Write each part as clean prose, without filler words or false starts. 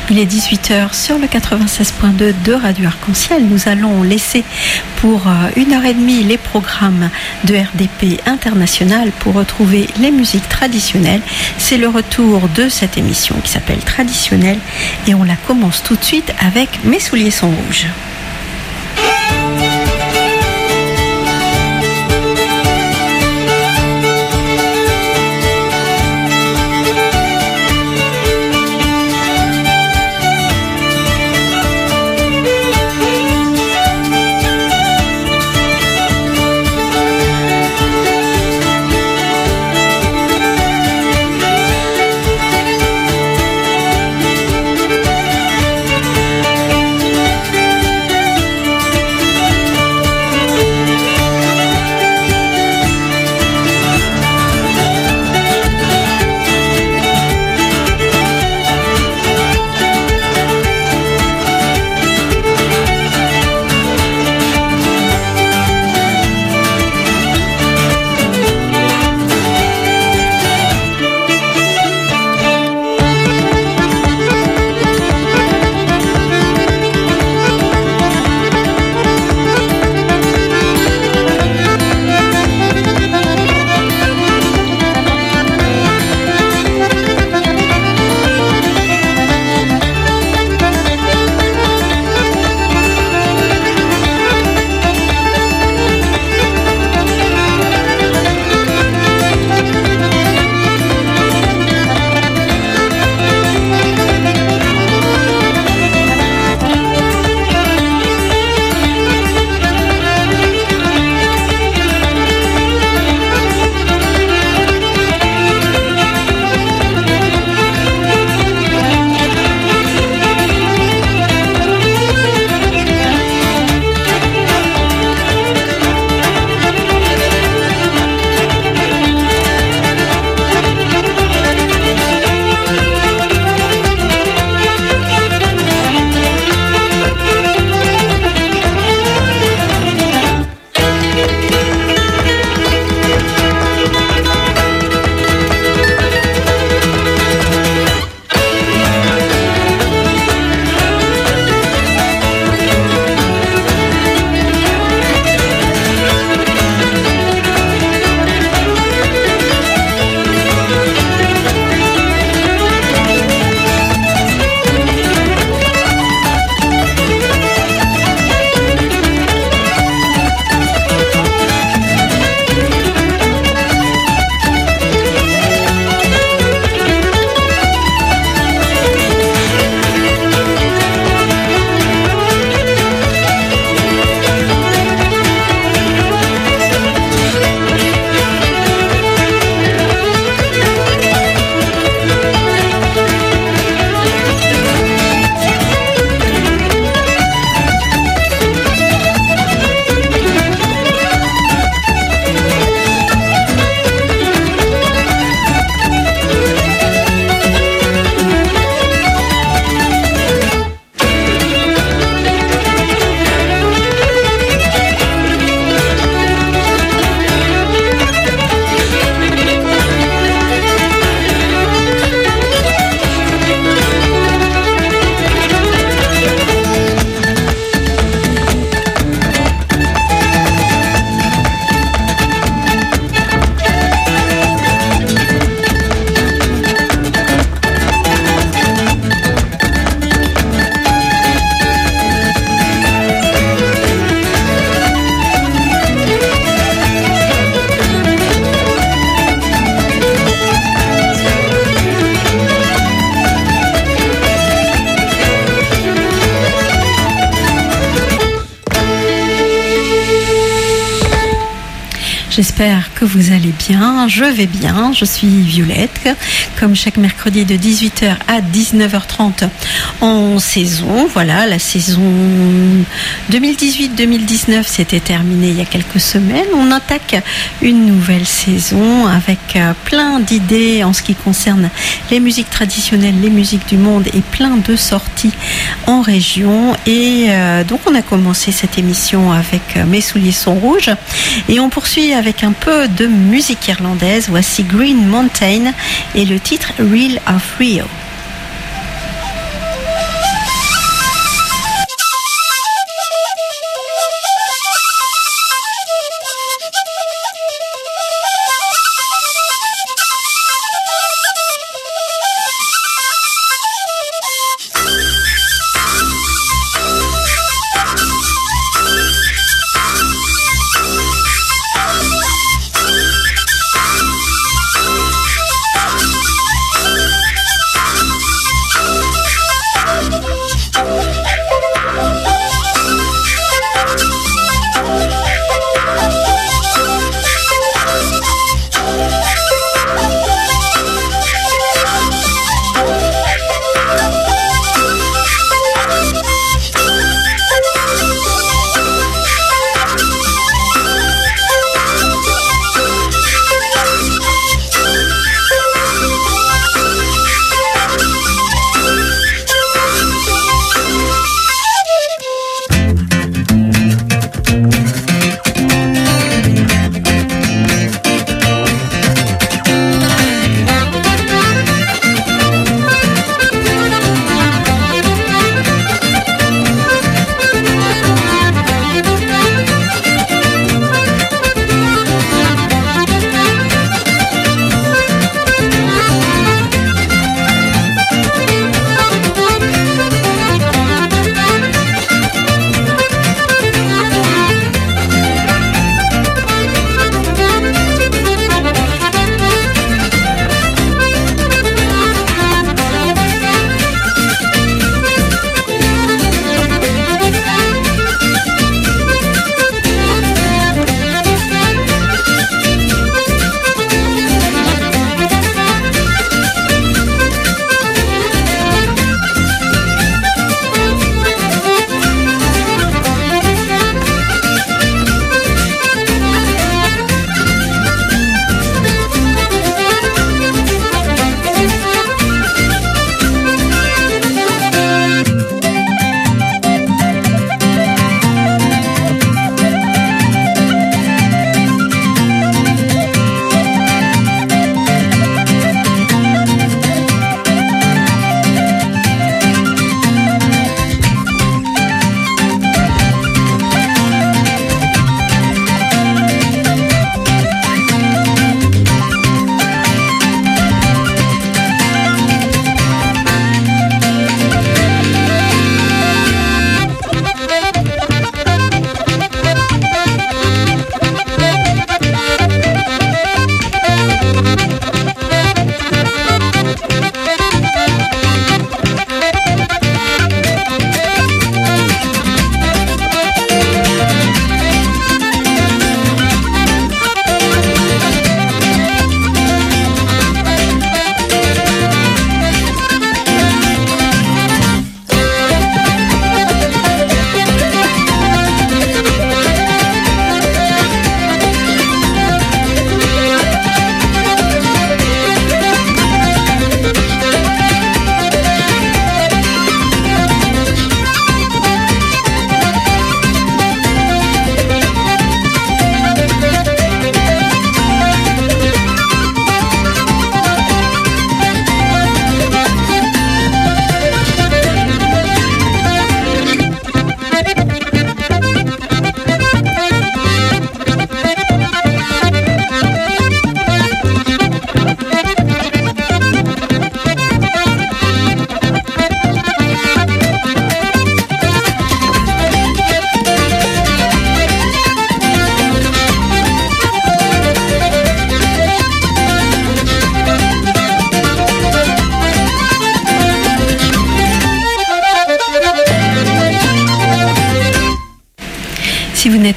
Il est 18h sur le 96.2 de Radio Arc-en-Ciel. Nous allons laisser pour 1h30 les programmes de RDP International pour retrouver les musiques traditionnelles. C'est le retour de cette émission qui s'appelle Traditionnelle et on la commence tout de suite avec Mes souliers sont rouges. J'espère que vous allez bien, je vais bien, je suis Violette, comme chaque mercredi de 18h à 19h30 en saison. Voilà, la saison 2018-2019 s'était terminée il y a quelques semaines. On attaque une nouvelle saison avec plein d'idées en ce qui concerne les musiques traditionnelles, les musiques du monde et plein de sorties en région. Et donc on a commencé cette émission avec Mes souliers sont rouges et on poursuit avec un peu de musique irlandaise. Voici Green Mountain et le titre Real of Rio.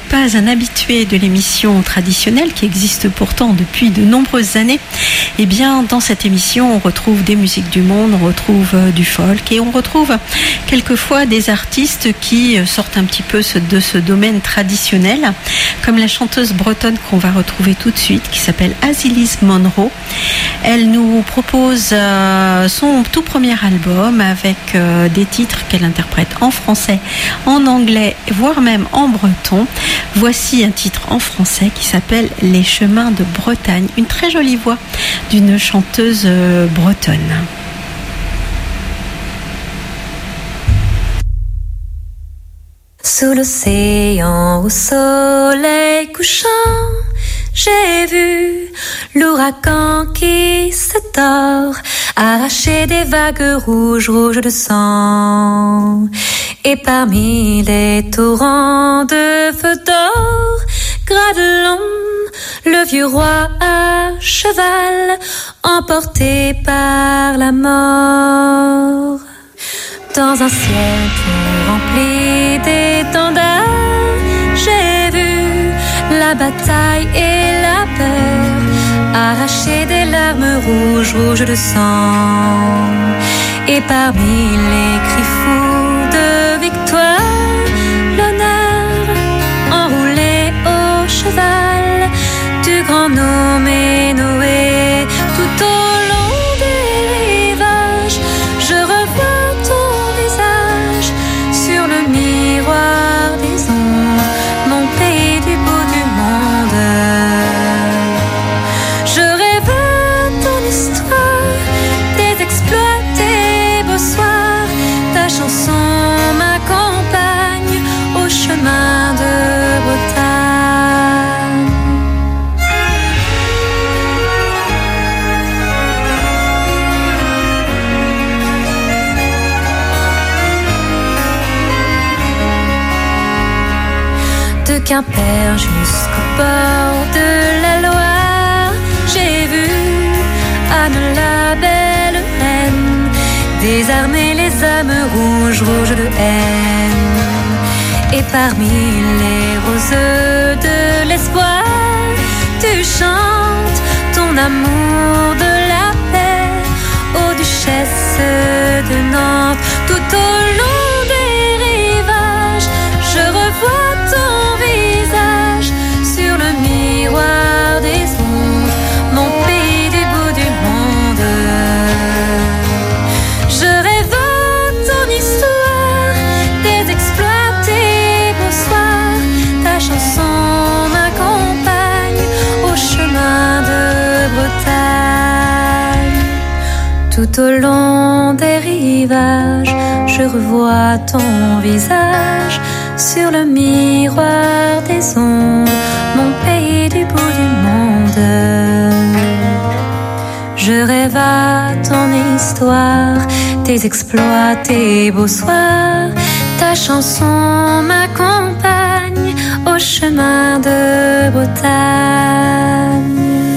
n'êtes pas un habitué de l'émission traditionnelle qui existe pourtant depuis de nombreuses années, eh bien dans cette émission on retrouve des musiques du monde, on retrouve du folk et on retrouve quelquefois des artistes qui sortent un petit peu de ce domaine traditionnel, comme la chanteuse bretonne qu'on va retrouver tout de suite qui s'appelle Asilis Monroe. Elle nous propose son tout premier album avec des titres qu'elle interprète en français, en anglais, voire même en breton. Voici un titre en français qui s'appelle Les chemins de Bretagne. Une très jolie voix d'une chanteuse bretonne. Sous l'océan, au soleil couchant, j'ai vu l'ouragan qui se tord, arracher des vagues rouges, rouges de sang. Et parmi les torrents de feu d'or, Gradelon, le vieux roi à cheval, emporté par la mort. Dans un ciel tout rempli d'étendards, j'ai vu la bataille et la peur, arracher des larmes rouges, rouges de sang. Et parmi les cris fous de victoire, l'honneur enroulé au cheval du grand nommé Noé. Tout au long des rivages, je revois ton visage sur le miroir des ondes, mon pays du bout du monde. Je rêve ton histoire, tes exploits, tes beaux soirs, ta chanson m'accompagne au chemin de Bretagne. De Quimper jusqu'au bord de la Loire, j'ai vu Anne la belle reine désarmer les âmes rouges, rouges de haine. Et parmi les roses de l'espoir, tu chantes ton amour de la paix aux duchesses de Nantes. Tout au long des rivages, je revois ton visage sur le miroir des ondes, mon pays du bout du monde. Je rêve ton histoire, tes exploits, tes beaux soirs, ta chanson m'accompagne au chemin de Bretagne. Tout au long des rivages, je revois ton visage sur le miroir des ondes, mon pays du bout du monde. Je rêve à ton histoire, tes exploits, tes beaux soirs, ta chanson m'accompagne au chemin de Bretagne.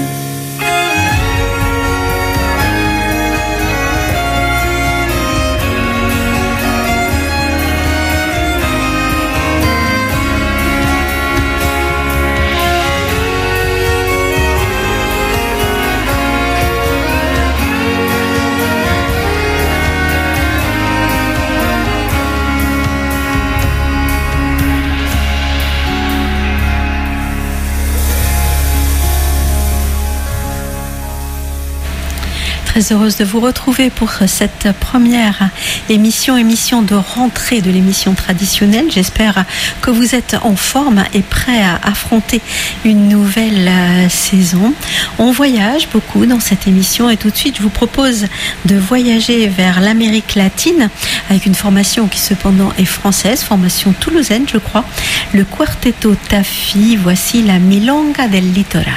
Très heureuse de vous retrouver pour cette première émission de rentrée de l'émission traditionnelle. J'espère que vous êtes en forme et prêts à affronter une nouvelle saison. On voyage beaucoup dans cette émission et tout de suite je vous propose de voyager vers l'Amérique latine avec une formation qui cependant est française, formation toulousaine je crois, le Quarteto Tafi. Voici la Milonga del Litoral.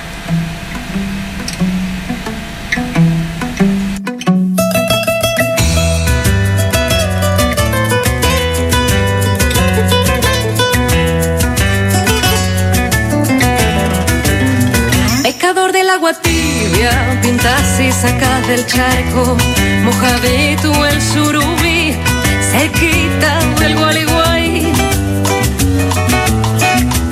Agua tibia, pintas y sacas del charco, mojadito el surubí, cerquita del Gualeguay.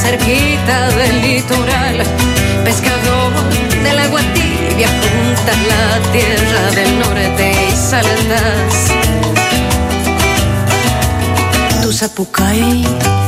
cerquita del litoral, pescador del agua tibia, junta la tierra del norte y saldas tu Zapucay.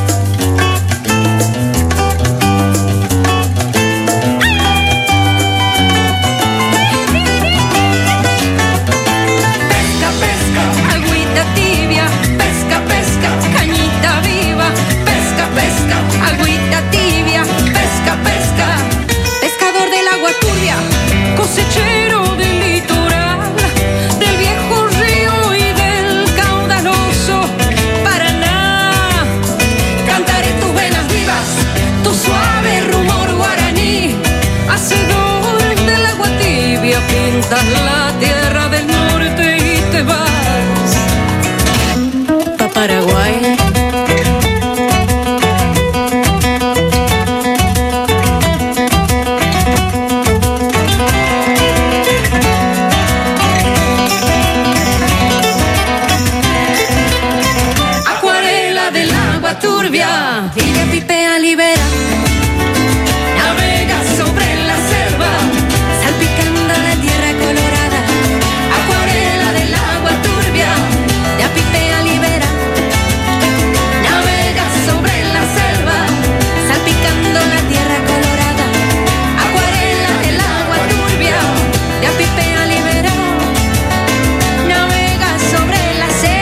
Cosechero del litoral, del viejo río y del caudaloso Paraná, cantaré tus venas vivas, tu suave rumor guaraní, hacedor del agua tibia, pintas la tierra del norte y te vas pa' Paraguay. Turbia y de pipea libera, navega sobre la selva, salpicando la tierra colorada. Acuarela del agua turbia, de pipea libera, navega sobre la selva, salpicando la tierra colorada. Acuarela del agua turbia, de pipea libera, navega sobre la selva.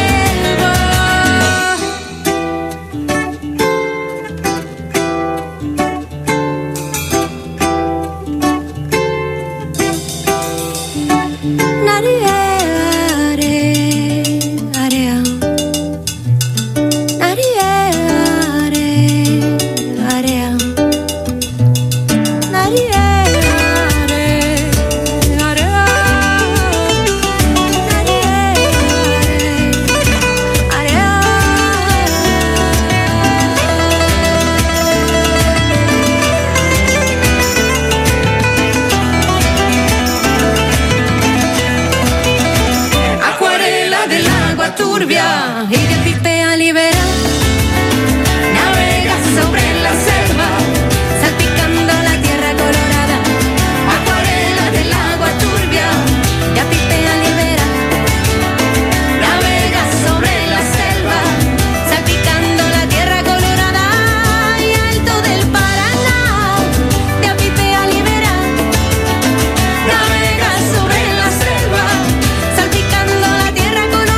Turbia y de pipea libera, navega sobre la selva, salpicando la tierra colorada. Acuarela del agua turbia, de pipea libera, navega sobre la selva, salpicando la tierra colorada. Y alto del Paraná, de pipea libera, navega sobre la selva, salpicando la tierra colorada.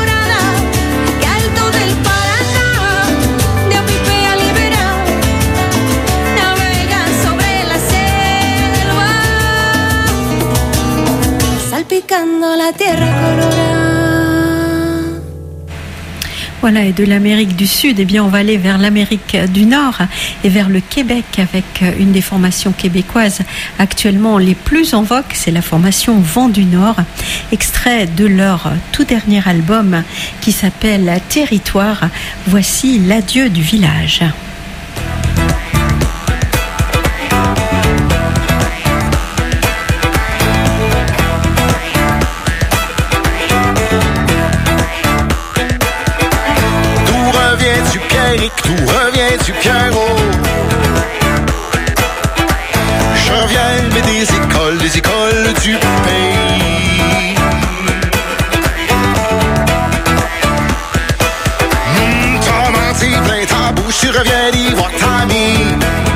Salpicando la tierra colorada. Voilà, et de l'Amérique du Sud, eh bien, on va aller vers l'Amérique du Nord et vers le Québec avec une des formations québécoises actuellement les plus en vogue, c'est la formation Vent du Nord, extrait de leur tout dernier album qui s'appelle Territoire. Voici l'adieu du village. Tout revient du carreau. Je reviens mais des écoles du pays. T'as menti plein ta bouche, tu reviens d'y voir ta mie.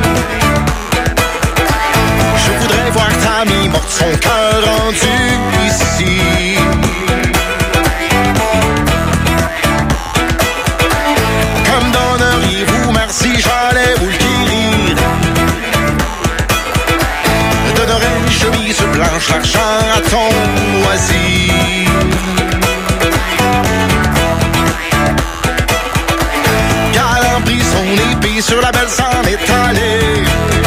Je voudrais voir ta mie morte, son cœur rendu ici. Si j'allais vous le guérir, donnerais chemise blanche, l'argent à ton loisir. Galant pris son épée sur la belle sang étalée.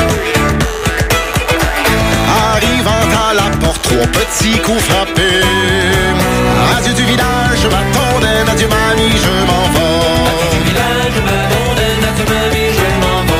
Arrivant à la porte, trois petits coups frappés. Adieu du village, ma tondaine, adieu mamie, je m'en vais. Adieu du village, ma tondaine, adieu mamie, je m'en vais.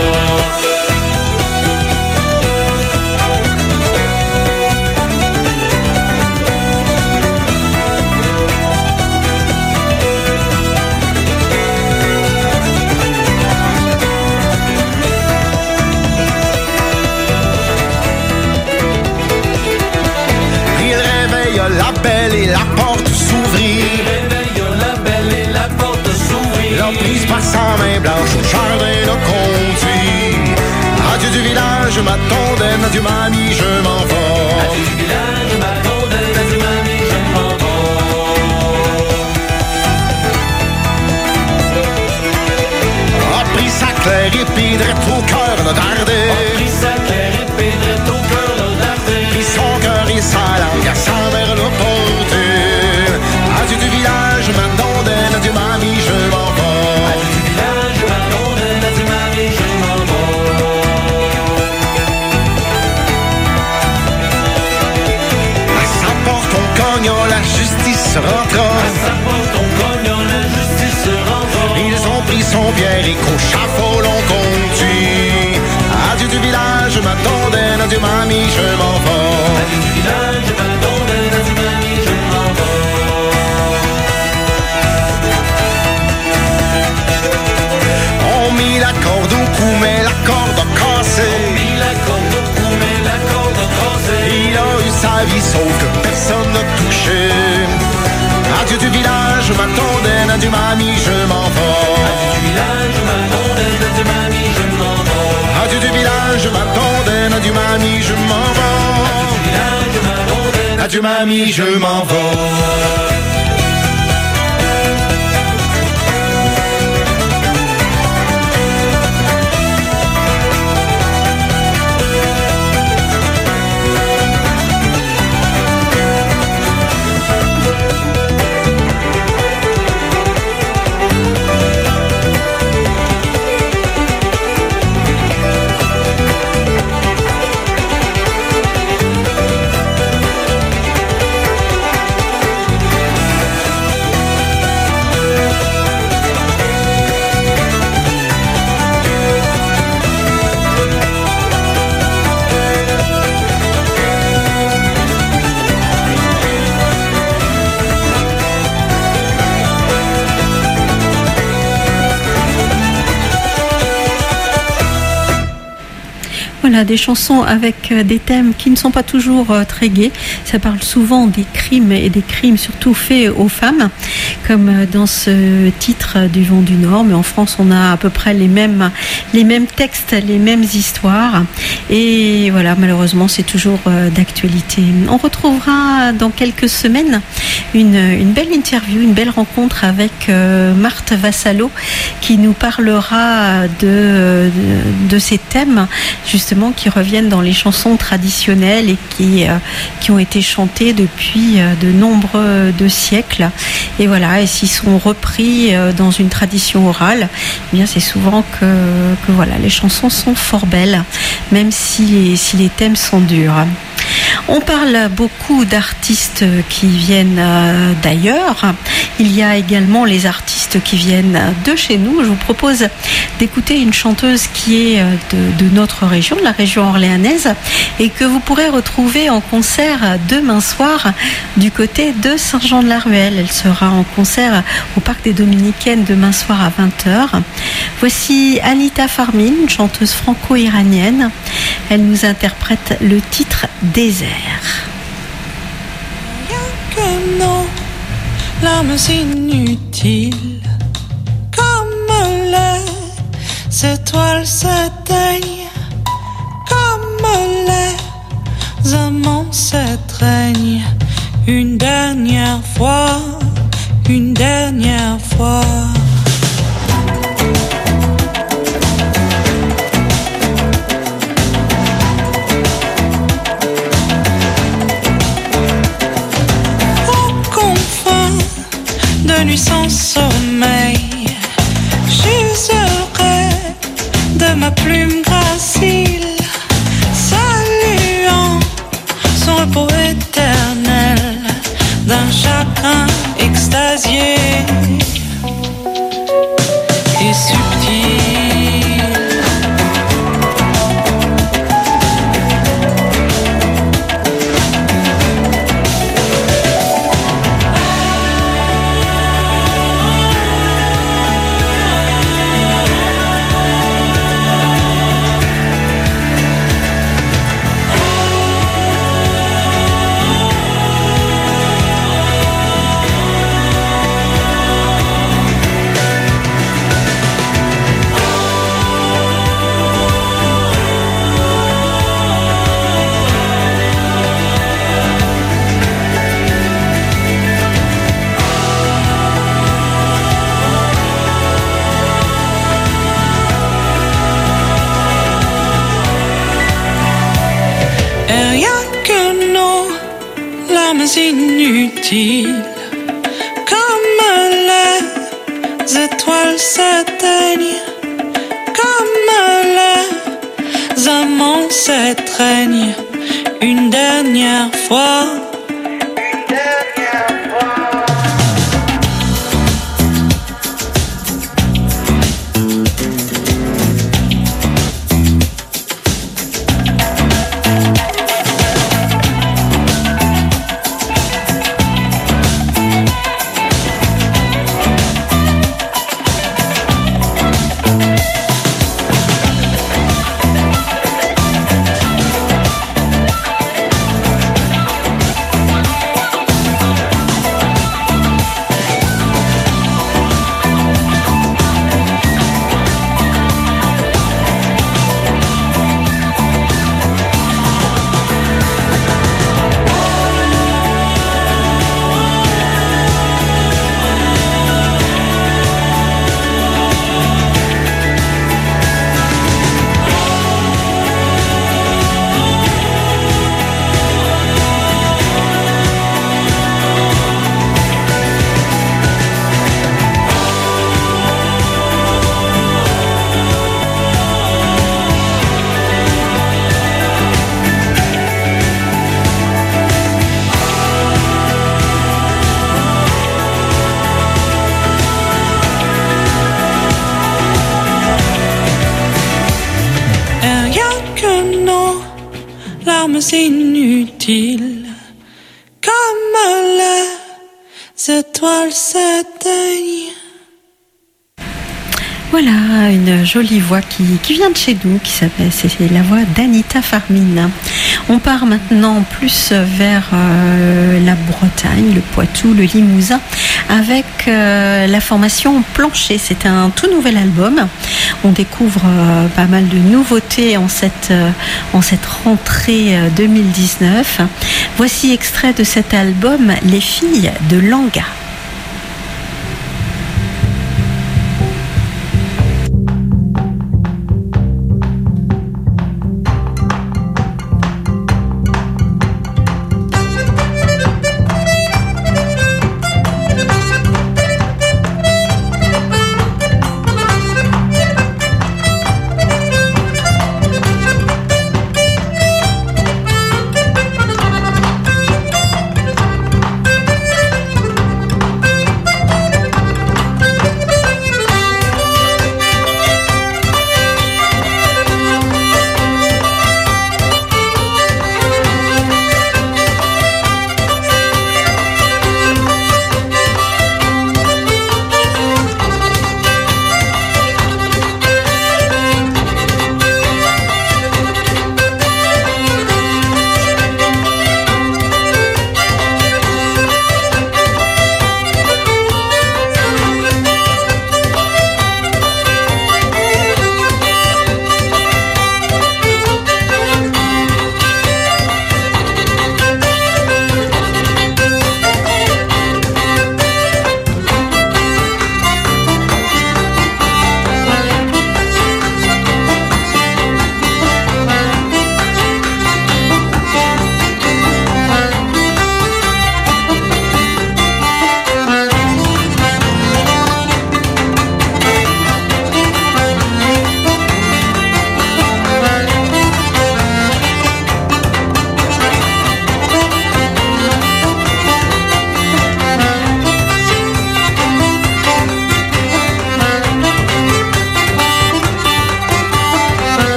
ma tondaine, adieu mamie, je m'en vais. Adieu du village, ma tondaine, adieu mamie, je m'en vais. A pris sa claire épée drette au cœur le dardé. A pris sa claire épée drette au cœur le dardé. Pris son cœur et sa langue à sa mère le porté. Adieu du village, ma tondaine, adieu mamie, je m'en vais. Adieu du village, ma tondaine, adieu mamie, je m'en vais. À sa porte on cogna, la justice rentra. À sa porte on cogna, la justice rentra. Ils ont pris son pierre et qu'au chafaud l'on conduit. Adieu du village, ma tondaine, adieu mamie, je m'en vais. Adieu du village, ma tondaine, adieu mamie, je m'en vais. On mit la corde au cou, mais la corde a cassé. On mit la corde au cou, mais la corde a cassé. Il a eu sa vie sauf que personne n'a touché. Adieu du village, ma tondaine, adieu mamie, je m'en vais. Adieu du village, ma tondaine, adieu mamie, je m'en vais. Adieu du village, ma tondaine, adieu mamie, je m'en vais. Adieu du village, ma tondaine, adieu mamie, je m'en vais. Voilà, des chansons avec des thèmes qui ne sont pas toujours très gais. Ça parle souvent des crimes et des crimes surtout faits aux femmes, comme dans ce titre du Vent du Nord. Mais en France, on a à peu près les mêmes textes, les mêmes histoires. Et voilà, malheureusement, c'est toujours d'actualité. On retrouvera dans quelques semaines une belle interview, une belle rencontre avec Marthe Vassallo, qui nous parlera de ces thèmes justement qui reviennent dans les chansons traditionnelles et qui ont été chantées depuis de nombreux siècles. Et voilà, et s'ils sont repris dans une tradition orale, eh bien c'est souvent que voilà, les chansons sont fort belles, même si les thèmes sont durs. On parle beaucoup d'artistes qui viennent d'ailleurs. Il y a également les artistes qui viennent de chez nous. Je vous propose d'écouter une chanteuse qui est de notre région, de la région orléanaise, et que vous pourrez retrouver en concert demain soir du côté de Saint-Jean-de-la-Ruelle. Elle sera en concert au Parc des Dominicaines demain soir à 20h. Voici Anita Farmin, une chanteuse franco-iranienne. Elle nous interprète le titre Désert. Rien que nos larmes inutiles, comme les étoiles s'éteignent, comme les amants s'étreignent, une dernière fois, une dernière fois. De nuit sans sommeil, j'userai de ma plume gracile, saluant son repos éternel d'un chagrin extasié et subtil. larmes inutiles, comme les étoiles s'éteignent, comme les amants s'étreignent une dernière fois. Inutiles, comme les étoiles s'éteignent. Voilà, une jolie voix qui vient de chez nous, c'est la voix d'Anita Farmine. On part maintenant plus vers la Bretagne, le Poitou, le Limousin, avec la formation Plancher. C'est un tout nouvel album. On découvre pas mal de nouveautés en cette rentrée 2019. Voici extrait de cet album, Les filles de Langa.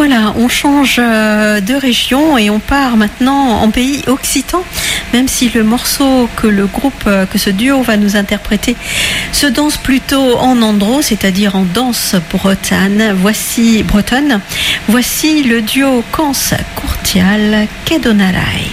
Voilà, on change de région et on part maintenant en pays occitan, même si le morceau que ce duo va nous interpréter se danse plutôt en andro, c'est-à-dire en danse bretonne. Voici le duo Cans Courtial Kedonarai.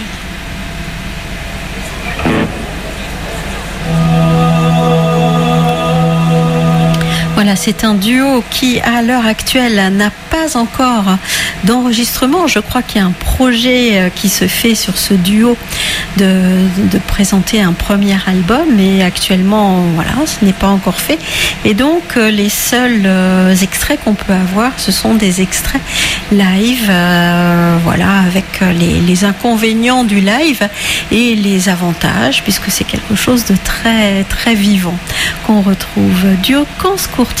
Voilà, c'est un duo qui, à l'heure actuelle, n'a pas encore d'enregistrement. Je crois qu'il y a un projet qui se fait sur ce duo de présenter un premier album, mais actuellement, voilà, ce n'est pas encore fait. Et donc, les seuls extraits qu'on peut avoir, ce sont des extraits live, voilà, avec les inconvénients du live et les avantages, puisque c'est quelque chose de très, très vivant qu'on retrouve. Duo Cans Courtial.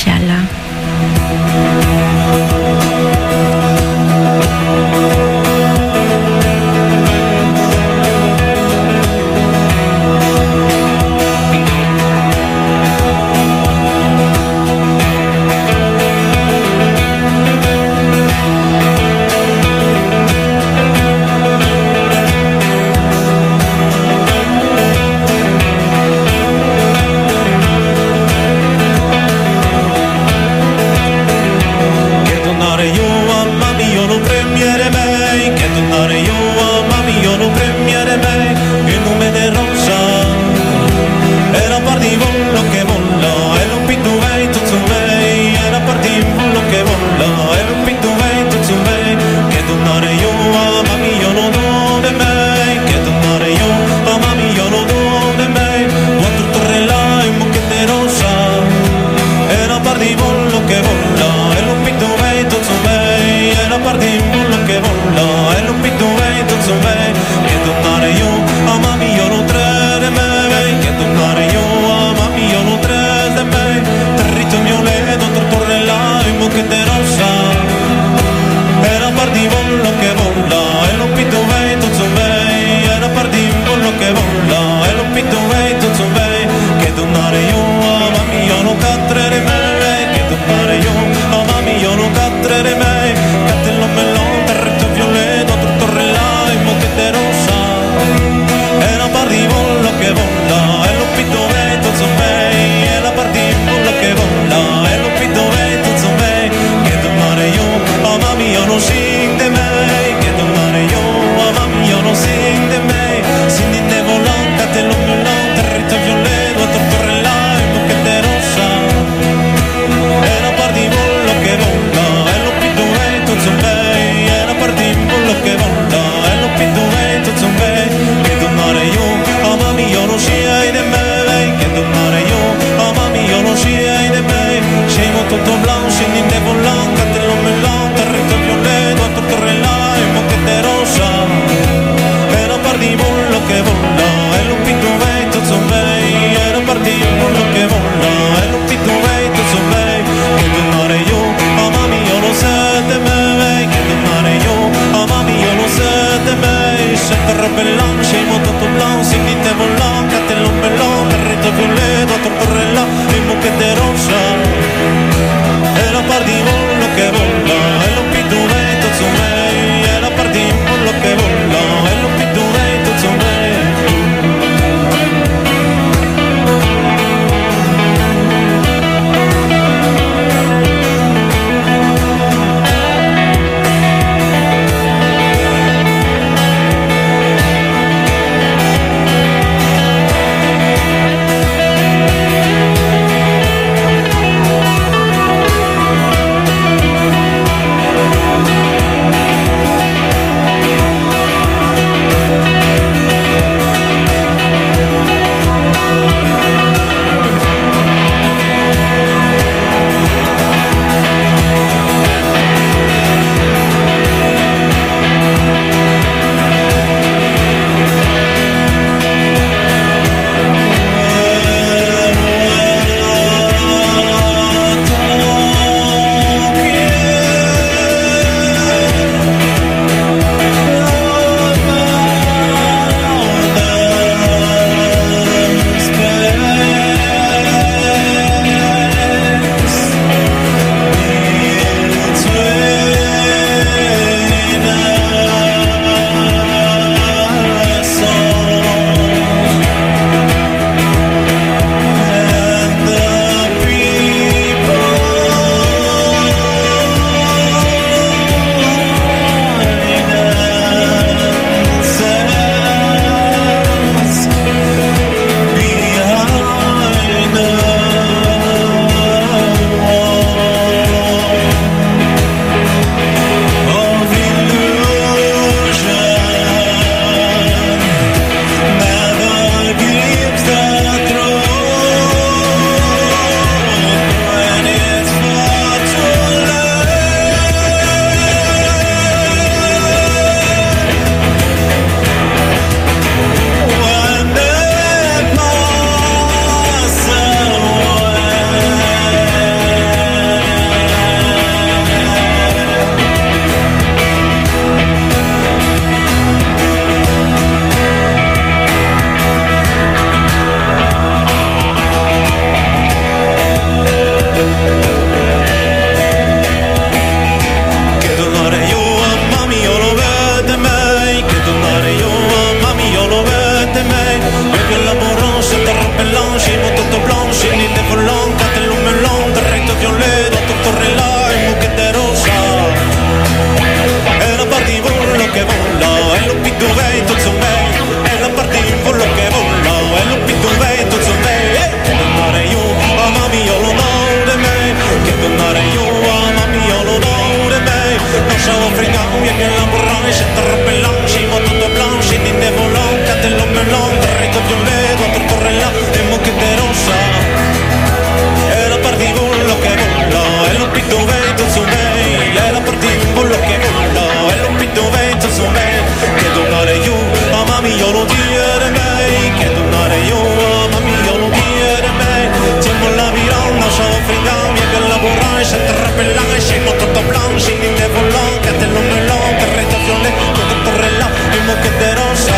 scemo tutto blanco, in volon, cattello melon, carretto violet, torrella, il moquette de rosa.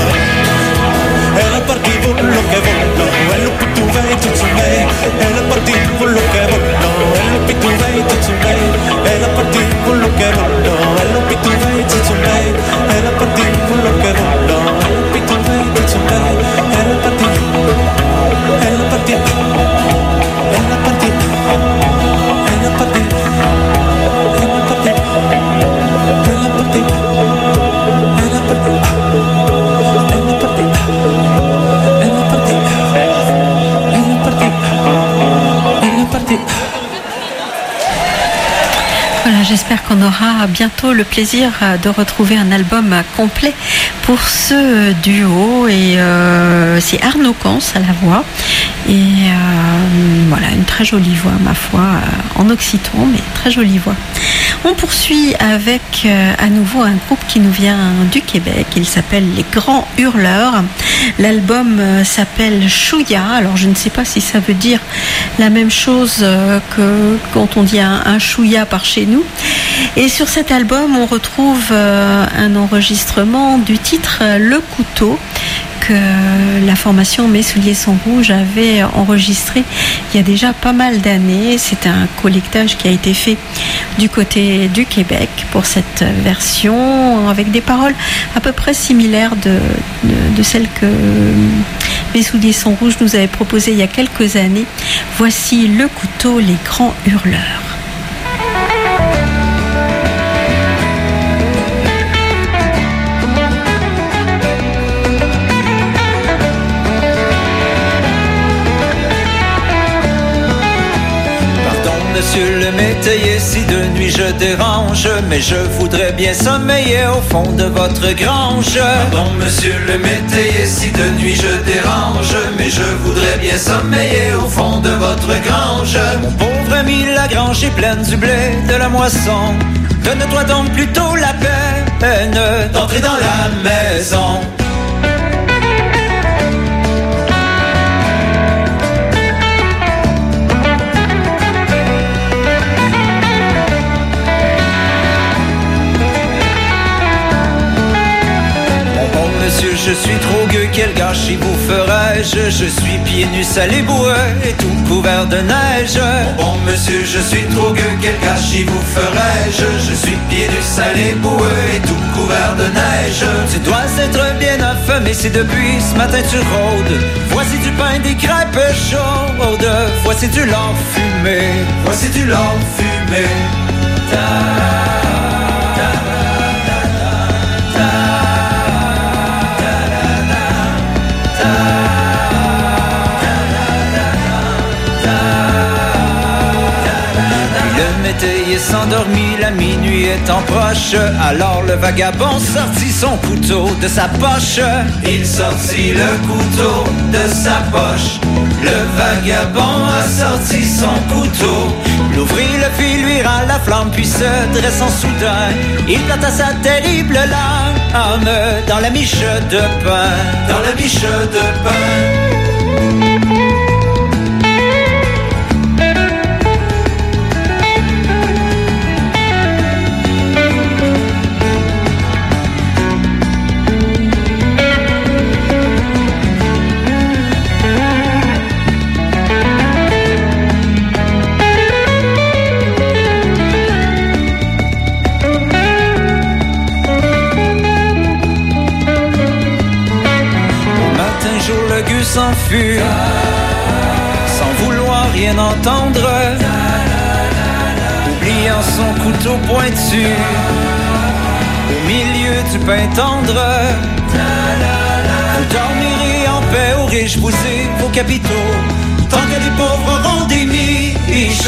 El partido lo que voló, el pituve y tutsumei. El partido lo que voló, el pituve y tutsumei. El partido lo que voló, el pituve y tutsumei. El partido lo que voló, el pituve y tutsumei. El partido, el partido, el partido, el partido, el partido, el partido, el partido. Voilà, j'espère qu'on aura bientôt le plaisir de retrouver un album complet pour ce duo. Et c'est Arnaud Cans à la voix. Et voilà, une très jolie voix, ma foi, en occitan, mais très jolie voix. On poursuit avec à nouveau un groupe qui nous vient du Québec. Il s'appelle Les Grands Hurleurs. L'album s'appelle Chouïa. Alors je ne sais pas si ça veut dire la même chose que quand on dit un chouïa par chez nous. Et sur cet album, on retrouve un enregistrement du titre Le Couteau, que la formation Mes Souliers sont rouges avait enregistré il y a déjà pas mal d'années. C'est un collectage qui a été fait du côté du Québec pour cette version, avec des paroles à peu près similaires de celles que Mes Souliers sont rouges nous avait proposées il y a quelques années. Voici Le Couteau, Les Grands Hurleurs. Monsieur le métayer, si de nuit je dérange, mais je voudrais bien sommeiller au fond de votre grange. Pardon, monsieur le métayer, si de nuit je dérange, mais je voudrais bien sommeiller au fond de votre grange. Mon pauvre ami, la grange est pleine du blé, de la moisson. Donne-toi donc plutôt la peine d'entrer dans la maison. Monsieur, je suis trop gueux, quel gâchis vous ferais-je? Je suis pieds nus, salé, boueux et tout couvert de neige. Bon monsieur, je suis trop gueux, quel gâchis vous ferais-je? Je suis pieds nus, salé, boueux et tout couvert de neige. Tu dois être bien affamé si depuis ce matin tu rôdes. Voici du pain, des crêpes chaudes, voici du lard fumé, voici du lard fumé. Il s'endormit, la minuit étant proche. Alors le vagabond sortit son couteau de sa poche. Il sortit le couteau de sa poche. Le vagabond a sorti son couteau. L'ouvrit, le fit luire à la flamme, puis se dressant soudain, il planta sa terrible lame dans la miche de pain. Dans la miche de pain. S'enfuit sans vouloir rien entendre, oubliant son couteau pointu au milieu du pain tendre. Vous dormirez en paix aux riches, vous et vos capitaux, tant que les pauvres auront des miches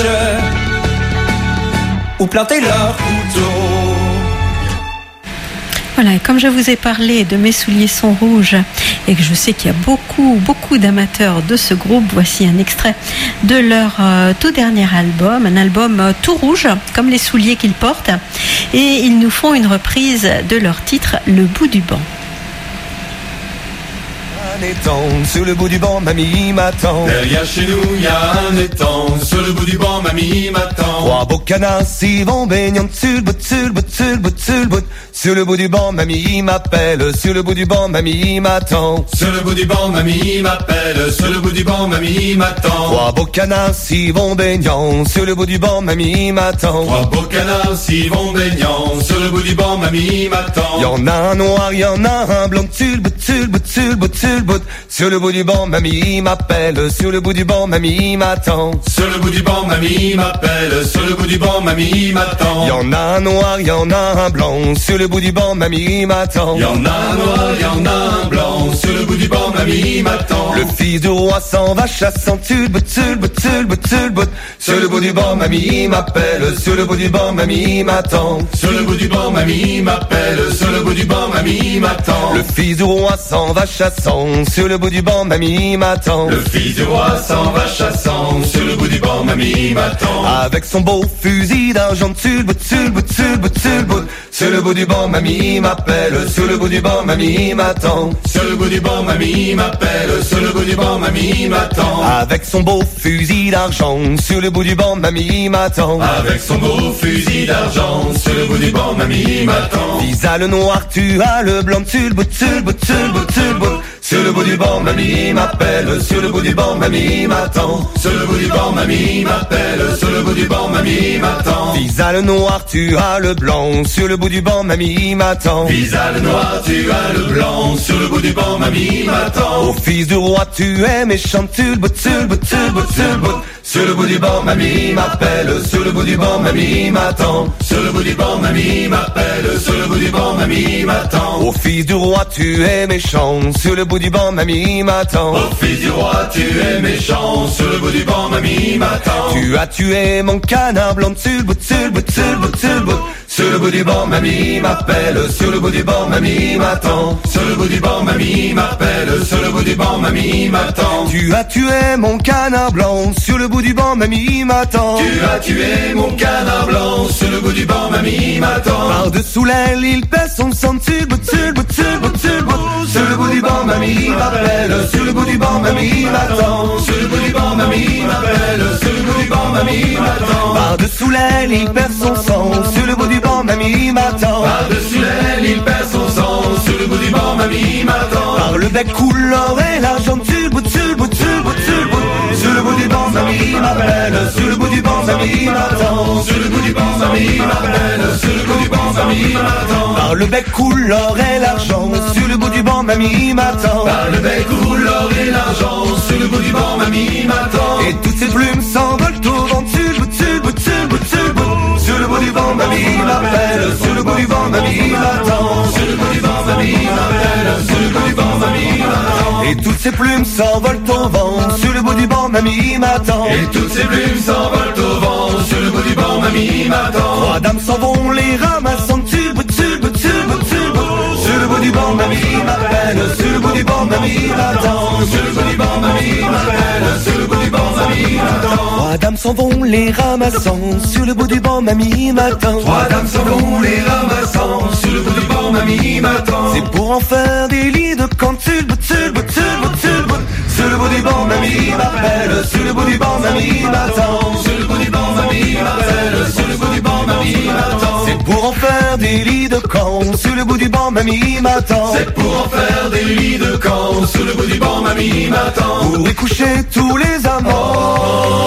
ou planter leur couteau. Voilà, et comme je vous ai parlé de Mes Souliers sont rouges et que je sais qu'il y a beaucoup d'amateurs de ce groupe, voici un extrait de leur tout dernier album, un album tout rouge, comme les souliers qu'ils portent, et ils nous font une reprise de leur titre Le bout du banc. Un étang, sur le bout du banc, mamie m'attend. Derrière chez nous, y a un étang, sur le bout du banc, mamie m'attend. Trois beaux canards s'y vont baignant sur le bout, sur le bout, sur le bout, sur le bout. Sur le bout du banc, mamie m'appelle. Sur le bout du banc, mamie m'attend. Sur le bout du banc, mamie m'appelle. Sur le bout du banc, mamie m'attend. Trois beaux canards s'y vont baignant. Sur le bout du banc, mamie m'attend. Trois beaux canards s'y vont baignant. Sur le bout du banc, mamie m'attend. Y'en a un noir, y'en a un blanc. Sur le bout, sur le bout, sur le bout, sur le bout. Sur le bout du banc, mamie m'appelle. Sur le bout du banc, mamie m'attend. Sur le bout du banc, mamie m'appelle. Sur le bout du banc, mamie m'attend. Y'en a un noir, y'en a un blanc. Sur le bout du banc, mamie m'attend. Y'en a un noir, y'en a un blanc. Sur le bout du banc, mamie m'attend. Le fils du roi s'en va chassant. Sur le bout, sur le bout, sur le bout, sur le bout. Sur le bout du banc, mamie m'appelle. Sur le bout du banc, mamie m'attend. Sur le bout du banc, mamie m'appelle. Sur le bout du banc, mamie m'attend. Le fils du roi s'en va chassant. Sur le bout du banc, mamie m'attend. Le fils du roi s'en va chassant. Sur le bout du banc, mamie m'attend. Avec son beau fusil d'argent. Sur le bout, sur le bout, sur le bout, sur le bout. Sur le bout du banc, mamie m'appelle. Sur le bout du banc, mamie m'attend. Sur le bout du banc, mamie m'appelle. Sur le bout du banc, mamie m'attend. Avec son beau fusil d'argent. Sur le bout du banc, mamie m'attend. Avec son beau fusil d'argent. Sur le bout du banc, mamie m'attend. Visa le noir, tu as le blanc. Sur le bout, sur le bout, sur le bout, sur le bout. Sur le bout du banc, mamie m'appelle. Sur le bout du banc, mamie m'attend. Sur le bout du banc, mamie m'appelle. Sur le bout du banc, mamie m'attend. Visa le noir, tu as le blanc. Sur le bout du banc, mamie m'attend. Visa le noir, tu as le blanc. Sur le bout du banc, mamie m'attend. Au fils du roi, tu es méchant. Sur le bout, sur le bout, sur le bout, sur le bout. Sur le bout du banc, mamie m'appelle. Sur le bout du banc, mamie m'attend. Sur le bout du banc, mamie m'appelle. Sur le bout du banc, mamie m'attend. Au fils du roi, tu es méchant. Sur le bout du banc, mamie m'attend. Au fils du roi, tu es méchant. Sur le bout du banc, mamie m'attend. Tu as tué mon canard blanc. Sur le bout, sur le bout, sur le bout, sur le bout. Sur le bout du banc, mamie m'appelle. Sur le bout du banc, mamie m'attend. Sur le bout du banc, mamie m'appelle. Sur le bout du banc, mamie m'attend. Tu as tué mon canard blanc. Sur le bout du banc, mamie m'attend. Tu as tué mon canard blanc. Sur le bout du banc, mamie m'attend. Par-dessous l'aile, il pèse son sang. Sur le bout, sur le bout, sur le bout, sur le bout. Sur le bout du banc, mamie m'appelle. Sur le bout du banc, mamie m'attend. Sur le bout du banc, mamie m'appelle. Sur le bout du banc, mamie m'attend. Par-dessous l'aile, il perd son sang. Sur le bout du banc, mamie m'attend. Par-dessus l'aile, il perd son sang. Sur le bout du banc, mamie m'attend. Par le bec coule l'or et l'argent. Sur le bout, sur le bout, sur le bout, sur le bout. Sur le bout du banc, mamie m'appelle. Sur le bout du banc, mamie m'attend. Sur le bout du banc, mamie m'appelle. Sur le bout du banc, mamie m'attend. Par le bec coule l'or et l'argent. Sur le bout du banc, mamie m'attend. Par le bec coule l'or et l'argent. Sur le bout du banc, mamie m'attend. Et toutes ces plumes s'envolent au vent. Sur le bout, sur le bout, sur le bout, sur le bout. Sur le bout du banc, mamie m'appelle. Sur le bout du banc, mamie m'attend. Sur le bout du banc, mamie m'appelle. Sur le bout du banc, mamie m'attend. Et toutes ces plumes s'envolent au vent. Sur le bout du banc, mamie m'attend. Et toutes ces plumes s'envolent au vent. Sur le bout du banc, mamie m'attend. Trois dames s'en vont les ramassant. Sur le bout, sur le bout, sur le bout, sur le bout. Sur le bout du banc, mamie m'appelle. Sur le bout du banc, mamie m'attend. Sur le bout du banc, mamie m'appelle. Sur le bout du banc, mamie m'attend. Trois dames s'en vont les ramassant. Sur le bout du banc, mamie m'attend. Trois dames s'en vont les ramassant. Sur le bout du banc, mamie m'attend. C'est pour en faire des lits de camp. Sur le bout, sur le bout, sur le bout, sur le bout. Sur le bout du banc, mamie m'appelle. Sur le bout du banc, mamie m'attend. Sur le bout du banc, mamie m'appelle. Sur le bout du banc, mamie m'attend. C'est pour en faire des lits de camp. Sur le bout du banc, mamie m'attend. C'est pour en faire des lits de camp. Sur le bout du banc, mamie m'attend. Pour y coucher tous les amants.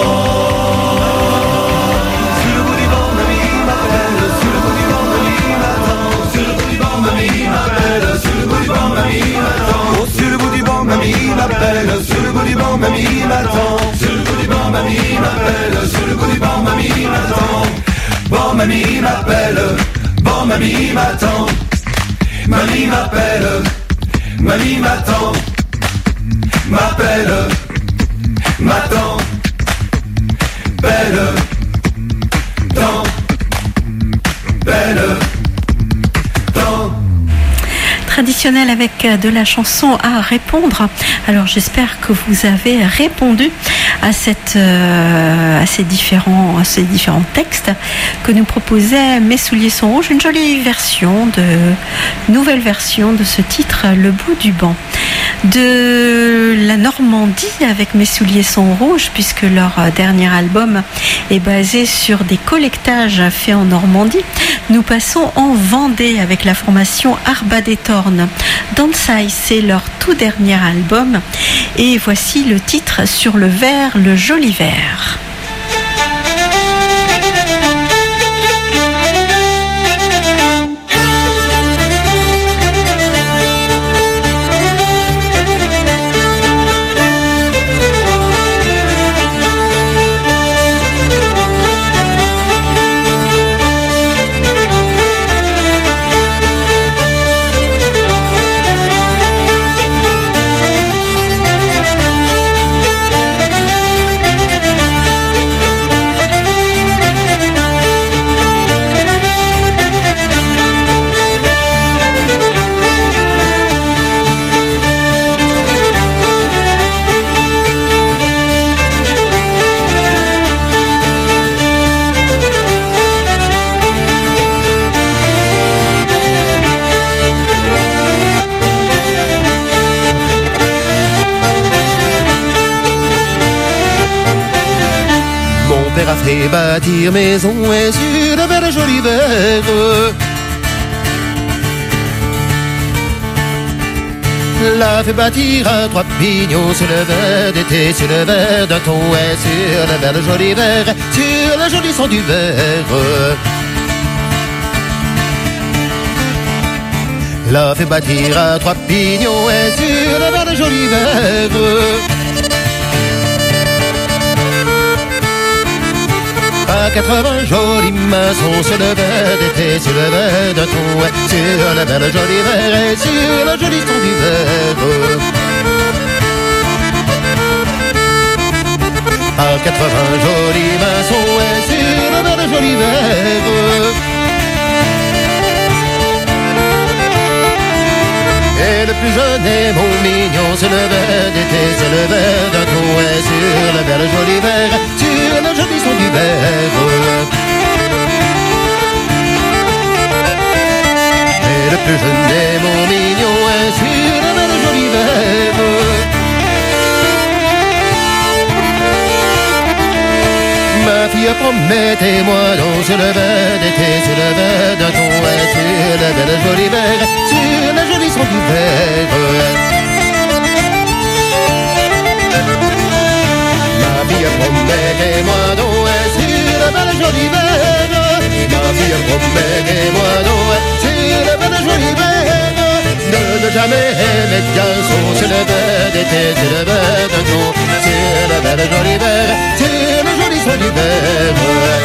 Sur le bout du banc, mamie m'appelle. Sur le bout du banc, mamie m'attend. Sur le bout du banc, mamie m'appelle. Sur le bout du banc, mamie m'attend. Oh, sur le bout du banc, mamie m'appelle. Sur le bout du banc, mamie m'attend. Sur le bout du banc, mamie m'appelle. Sur le bout du banc, mamie m'attend. Bon, mamie m'appelle. Bon, mamie m'attend. Mamie m'appelle. Mamie m'attend. M'appelle. M'attend. Belle. Temps. Belle. Temps. Traditionnel avec de la chanson à répondre. Alors j'espère que vous avez répondu à ces différents textes que nous proposait Mes souliers sont rouges, une jolie nouvelle version de ce titre, Le bout du banc. de la Normandie avec Mes souliers sont rouges, puisque leur dernier album est basé sur des collectages faits en Normandie. Nous passons en Vendée avec la formation Arba des Tornes. Dansai, c'est leur tout dernier album. Et voici le titre Sur le verre, le joli verre. A fait bâtir maison et sur le bel joli verre l'a fait bâtir à trois pignons sur le verre d'été, sur le verre d'un ton et sur le bel joli verre, sur le joli son du verre. L'a fait bâtir à trois pignons et sur le bel joli verre. À 80 jolis maçons sur le verre d'été, sur le verre de ton, sur le bel joli verre et sur le joli ton du verre. À 80 jolis maçons et sur le bel joli verre. Et le plus jeune est mon mignon, sur le verre d'été, sur le verre d'un ton et sur le bel joli verre, sur le joli son du verre. Et le plus jeune est mon mignon et sur le bel joli verre. Ma fille promettez-moi donc sur le verre d'été, sur le verre d'un ton et sur le bel joli verre, sur le joli son du verre. Ma fille promettez-moi donc sur le bel joli verre. Ma fille promettez-moi donc sur le bel joli verre. De ne jamais aimer de garçon sur le verre d'été, sur le verre d'un ton, sur le bel joli verre, sur le joli son du verre.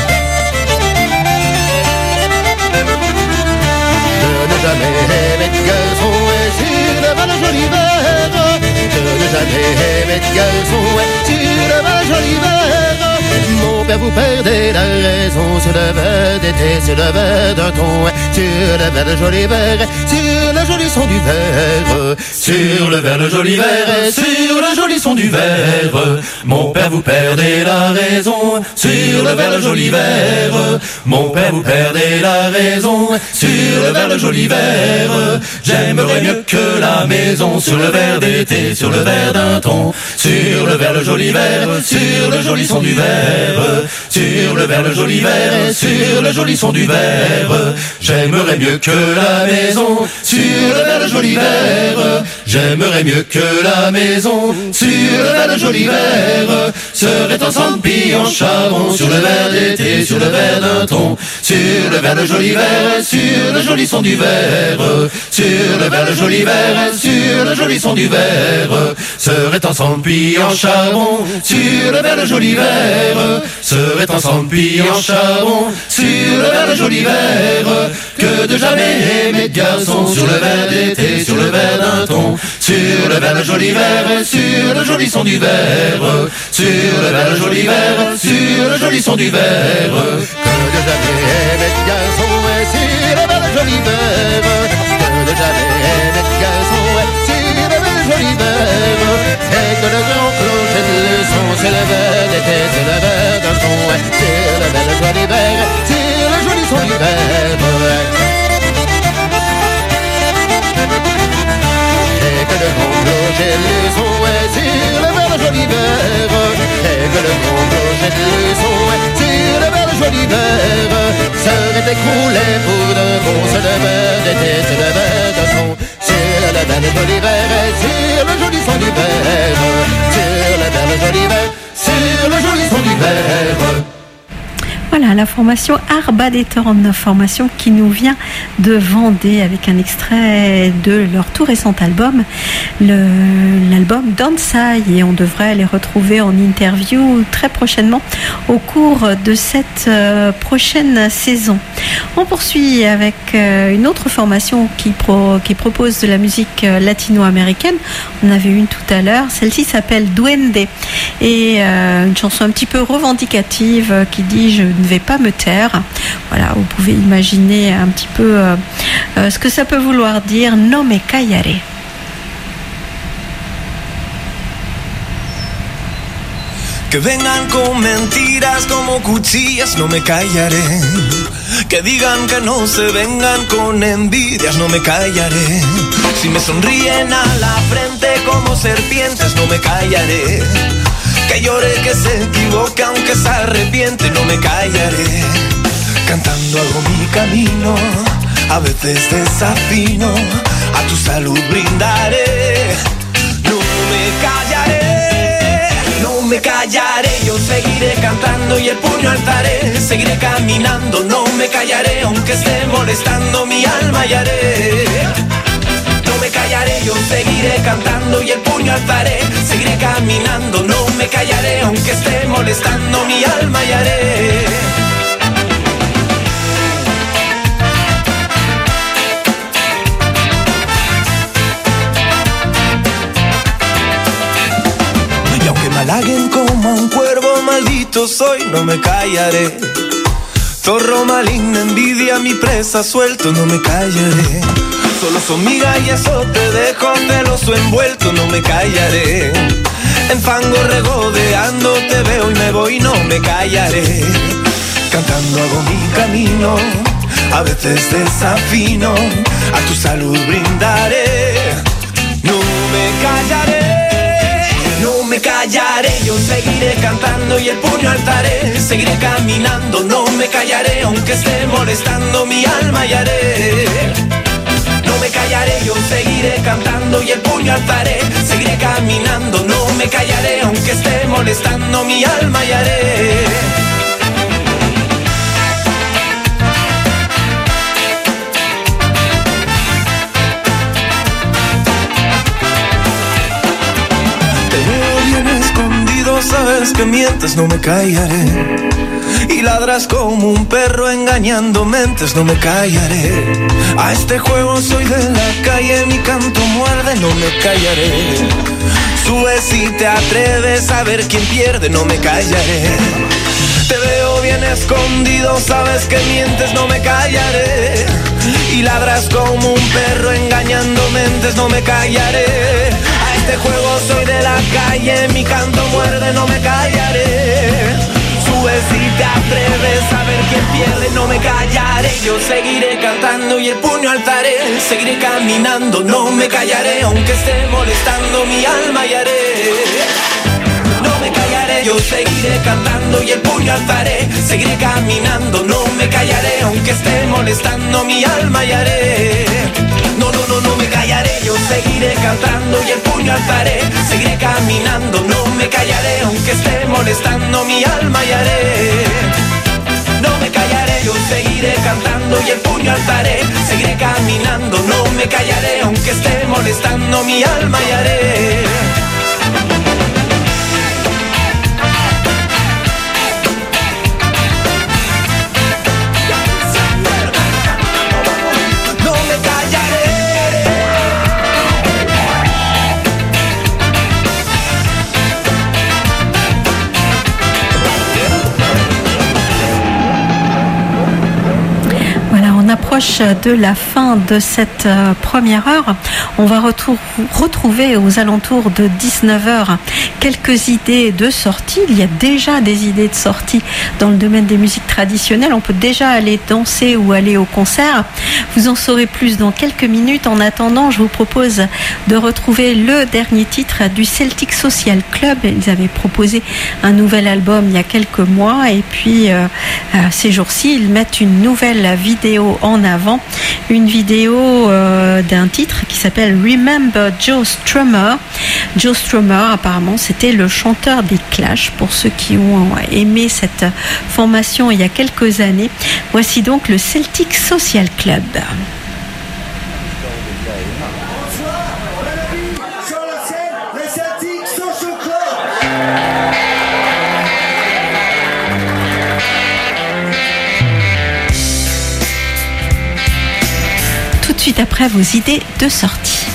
De ne jamais aimer de garçon sur le bel joli verre. De ne jamais aimer de garçon sur le bel joli verre. Mon père, vous perdez la raison sur le verre d'été, sur le verre d'un ton, sur le verre joli verre, sur le joli son du verre, sur le verre joli verre, sur le joli son du verre. Mon père, vous perdez la raison sur le verre joli verre. Mon père, vous perdez la raison sur le verre joli verre. J'aimerais mieux que la maison sur le verre d'été, sur le verre d'un ton, sur le verre joli verre, sur le joli son du verre, sur le verre joli verre, sur le joli son du verre. J'aimerais mieux que la maison sur le verre joli verre. J'aimerais mieux que la maison sur le verre joli verre. Serait ensemble pis en charbon sur le verre d'été, sur le verre d'un ton, sur le verre joli verre, sur le joli son du verre, sur le verre joli verre, sur le joli son du verre. Serait ensemble puis en charbon sur le verre joli verre. Serait ensemble puis en charbon sur le verre joli verre. Que de jamais aimer de garçon sur le verre d'été, sur le verre d'un ton, sur le verre joli verre, sur le joli son du verre, sur le verre joli verre, sur le joli son du verre. Que de jamais aimer de garçon sur le verre joli verre. Que de jamais aimer de garçon sur le verre joli verre. Et que le grand clocher de leçon sur le verre d'été, sur le verre d'un ton, sur le verre joli verre, sur le joli son du verre. Et que le grand clocher serait écroulé pour de bon. C'est le vert d'été, c'est le vert de son. Sur la belle jolie vert et sur le joli son d'hiver. Sur la belle jolie vert, sur le joli son d'hiver. Voilà, la formation Arba des Tornes, formation qui nous vient de Vendée avec un extrait de leur tout récent album, l'album Dansai, et on devrait les retrouver en interview très prochainement au cours de cette prochaine saison. On poursuit avec une autre formation qui propose de la musique latino-américaine. On avait une tout à l'heure, celle-ci s'appelle Duende, et une chanson un petit peu revendicative qui dit « Je ne vais pas me taire ». Voilà, vous pouvez imaginer un petit peu ce que ça peut vouloir dire « No me callaré ». Que vengan con mentiras como cuchillas, no me callaré. Que digan que no se vengan con envidias, no me callaré. Si me sonríen a la frente como serpientes, no me callaré. Que llore, que se equivoque, aunque se arrepiente, no me callaré. Cantando hago mi camino, a veces desafino, a tu salud brindaré. No me callaré. No me callaré, yo seguiré cantando y el puño alzaré. Seguiré caminando, no me callaré, aunque esté molestando mi alma hallaré. No me callaré, yo seguiré cantando y el puño alzaré. Seguiré caminando, no me callaré, aunque esté molestando mi alma hallaré. Halaguen como un cuervo, maldito soy, no me callaré. Zorro maligno, envidia, mi presa suelto, no me callaré. Solo son migas y eso te dejo celoso envuelto, no me callaré. En fango regodeando te veo y me voy, no me callaré. Cantando hago mi camino, a veces desafino, a tu salud brindaré. No me callaré. No me callaré, yo seguiré cantando y el puño alzaré. Seguiré caminando, no me callaré, aunque esté molestando mi alma hallaré. No me callaré, yo seguiré cantando y el puño alzaré. Seguiré caminando, no me callaré, aunque esté molestando mi alma hallaré. Sabes que mientes, no me callaré. Y ladras como un perro engañando mentes, no me callaré. A este juego soy de la calle, mi canto muerde, no me callaré. Sube si te atreves a ver quién pierde, no me callaré. Te veo bien escondido, sabes que mientes, no me callaré. Y ladras como un perro engañando mentes, no me callaré. A este juego soy de la calle, mi canto muerde, no me callaré. Sube si te atreves a ver quién pierde, no me callaré. Yo seguiré cantando y el puño alzaré. Seguiré caminando, no me callaré, aunque esté molestando mi alma hallaré. No me callaré, yo seguiré cantando y el puño alzaré. Seguiré caminando, no me callaré, aunque esté molestando mi alma hallaré. No, no, no, no me callaré, yo seguiré cantando y el puño alzaré. Seguiré caminando, no me callaré, aunque esté molestando mi alma hallaré. No me callaré, yo seguiré cantando y el puño alzaré. Seguiré caminando, no me callaré, aunque esté molestando mi alma hallaré. approche de la fin de cette première heure. On va retrouver aux alentours de 19h quelques idées de sortie. Il y a déjà des idées de sortie dans le domaine des musiques traditionnelles. On peut déjà aller danser ou aller au concert. Vous en saurez plus dans quelques minutes. En attendant, je vous propose de retrouver le dernier titre du Celtic Social Club. Ils avaient proposé un nouvel album il y a quelques mois et puis ces jours-ci, ils mettent une nouvelle vidéo en avant. Une vidéo d'un titre qui s'appelle Remember Joe Strummer. Joe Strummer, apparemment, c'était le chanteur des Clash, pour ceux qui ont aimé cette formation il y a quelques années. Voici donc le Celtic Social Club. Tout de suite après vos idées de sortie.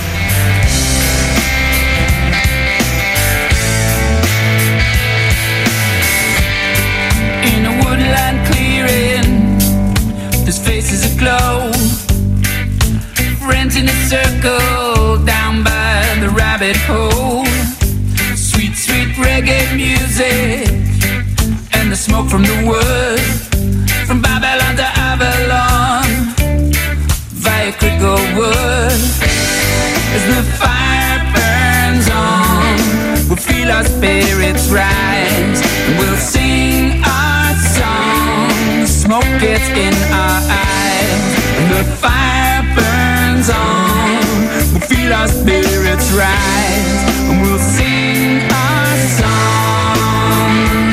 In a woodland clearing, his face is aglow. Friends in a circle down by the rabbit hole. Sweet, sweet reggae music and the smoke from the wood. From Babylon to Avalon, via Cricklewood. As the fire burns on, we'll feel our spirits rise, and we'll sing our song. Smoke gets in our eyes, and the fire burns on, we'll feel our spirits rise, and we'll sing our song.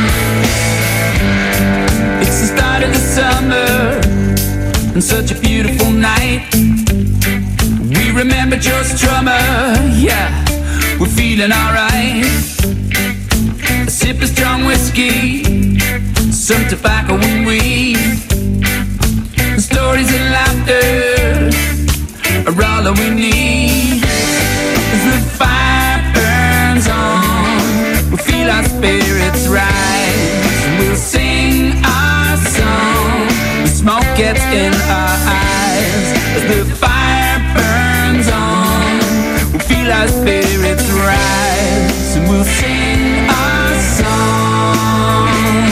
It's the start of the summer, and such a beautiful night. We remember Joe Strummer, yeah, we're feeling alright. A sip of strong whiskey, some tobacco and weed, and stories and laughter are all that we need. As the fire burns on, we'll feel our spirits rise, and we'll sing our song. The smoke gets in our eyes. As the fire burns on, we'll feel our spirits rise, and we'll sing our song.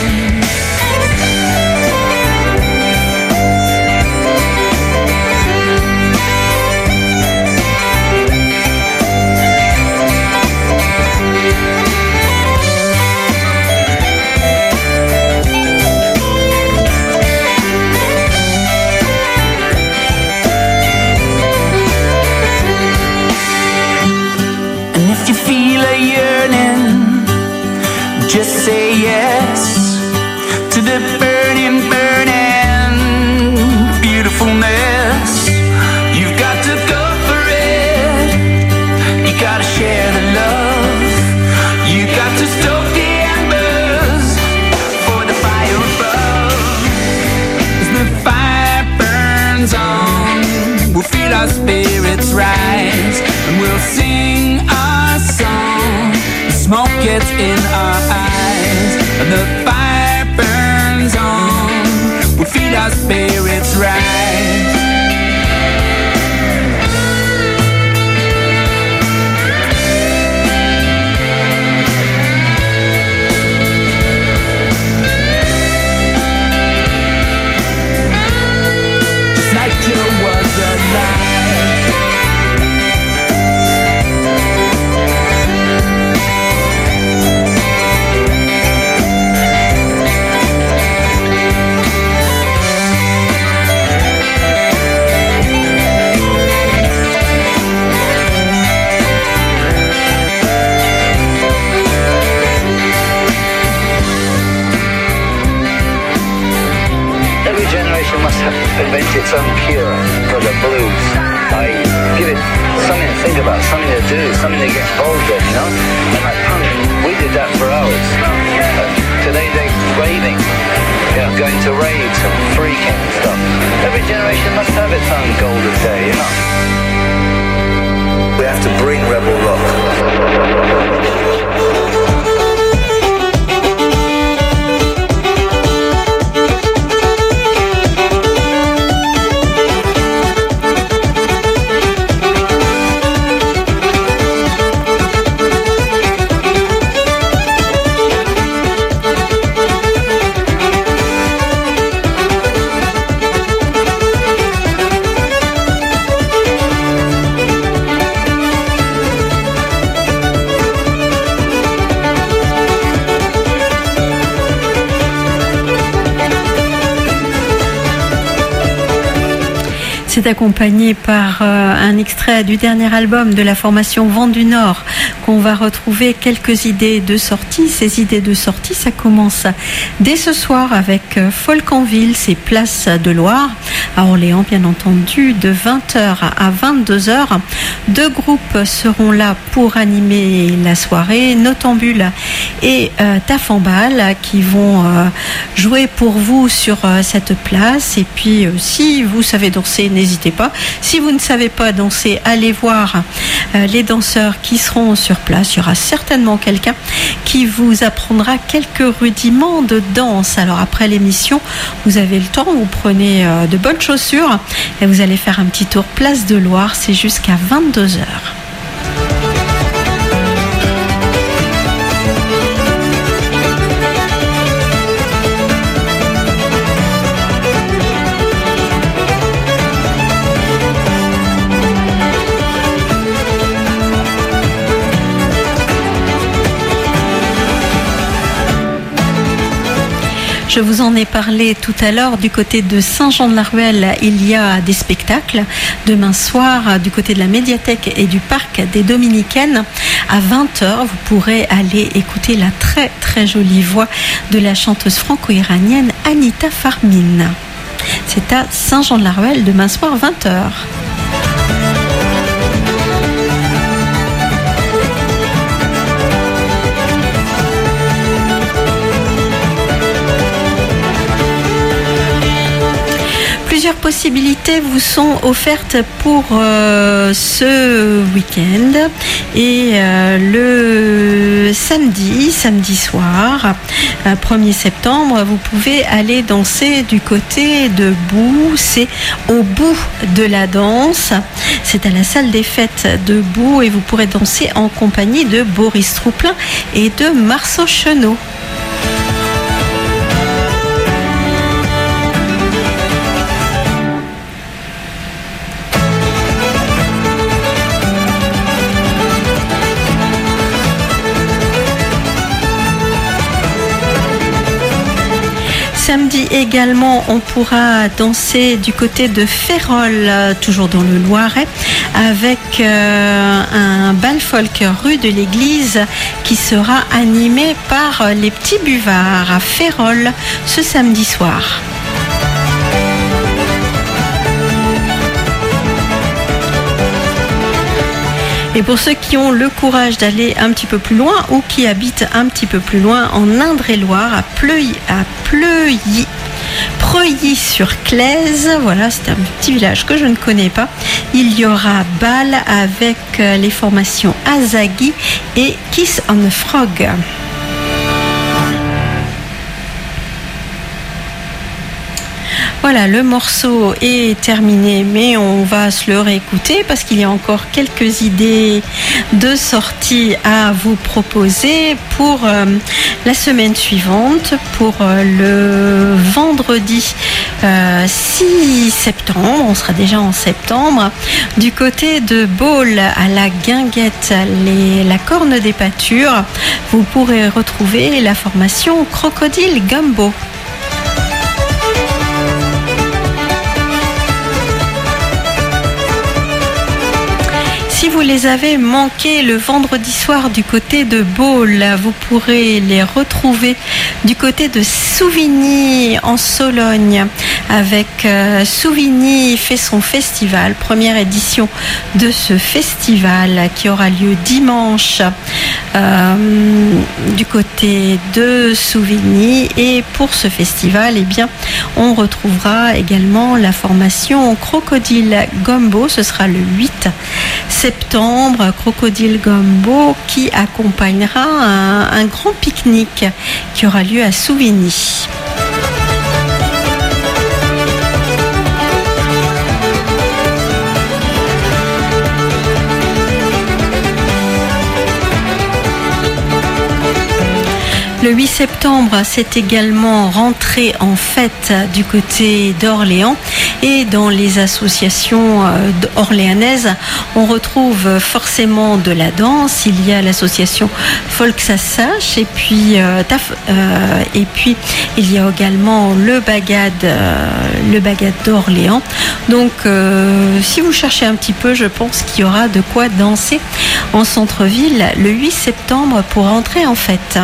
If you feel a yearning, just say yes to the burning, burning beautifulness. You've got to go for it. You gotta share the love. You got to stoke the embers for the fire above. As the fire burns on, we'll feel our spirits rise, and we'll sing our song. The smoke gets in our eyes, and the fire burns on, we'll feel our spirits rise. Just like Joe was alive. Must invent its own cure for the blues. I give it something to think about, something to do, something to get involved in, you know? And like punk, we did that for hours. Today they're raving, going to raves and freaking and stuff. Every generation must have its own golden day, you know? We have to bring rebel rock. C'est accompagné par un extrait du dernier album de la formation Vent du Nord qu'on va retrouver quelques idées de sortie. Ces idées de sortie, ça commence dès ce soir avec Folk en Ville, c'est Place de Loire à Orléans, bien entendu, de 20h à 22h. Deux groupes seront là pour animer la soirée, Notambule et Tafambal, qui vont jouer pour vous sur cette place. Et puis si vous savez danser, n'hésitez pas. Si vous ne savez pas danser, allez voir les danseurs qui seront sur place. Il y aura certainement quelqu'un qui vous apprendra quelques rudiments de danse. Alors après l'émission, vous avez le temps, vous prenez de bonnes chaussures et vous allez faire un petit tour Place de Loire. C'est jusqu'à 22h. Je vous en ai parlé tout à l'heure, du côté de Saint-Jean-de-la-Ruelle, il y a des spectacles. Demain soir, du côté de la médiathèque et du parc des Dominicaines, à 20h, vous pourrez aller écouter la très très jolie voix de la chanteuse franco-iranienne Anita Farmin. C'est à Saint-Jean-de-la-Ruelle, demain soir, 20h. Plusieurs possibilités vous sont offertes pour ce week-end et le samedi soir, 1er septembre, vous pouvez aller danser du côté de Boue. C'est au bout de la danse. C'est à la salle des fêtes de Boue et vous pourrez danser en compagnie de Boris Trouplin et de Marceau Chenot. Samedi également, on pourra danser du côté de Férolles, toujours dans le Loiret, avec un bal folk rue de l'Église qui sera animé par les Petits Buvards à Férolles ce samedi soir. Et pour ceux qui ont le courage d'aller un petit peu plus loin ou qui habitent un petit peu plus loin en Indre-et-Loire, à Preuilly-sur-Claise, voilà, c'est un petit village que je ne connais pas. Il y aura bal avec les formations Azagi et Kiss on a Frog. Voilà, le morceau est terminé, mais on va se le réécouter parce qu'il y a encore quelques idées de sortie à vous proposer pour la semaine suivante, pour le vendredi 6 septembre. On sera déjà en septembre. Du côté de Baule à la Guinguette, la Corne des Pâtures, vous pourrez retrouver la formation Crocodile Gumbo. Si vous les avez manqués le vendredi soir du côté de Baule, vous pourrez les retrouver du côté de Souvigny en Sologne avec Souvigny fait son festival, première édition de ce festival qui aura lieu dimanche du côté de Souvigny. Et pour ce festival, eh bien, on retrouvera également la formation Crocodile Gumbo, ce sera le 8 septembre, Crocodile Gumbo qui accompagnera un grand pique-nique qui aura lieu à Souvigny. Le 8 septembre, c'est également rentrée en fête du côté d'Orléans Et dans les associations orléanaises, on retrouve forcément de la danse. Il y a l'association Volkssassage et puis il y a également le Bagad d'Orléans. Donc si vous cherchez un petit peu, je pense qu'il y aura de quoi danser en centre-ville le 8 septembre pour entrer en fête.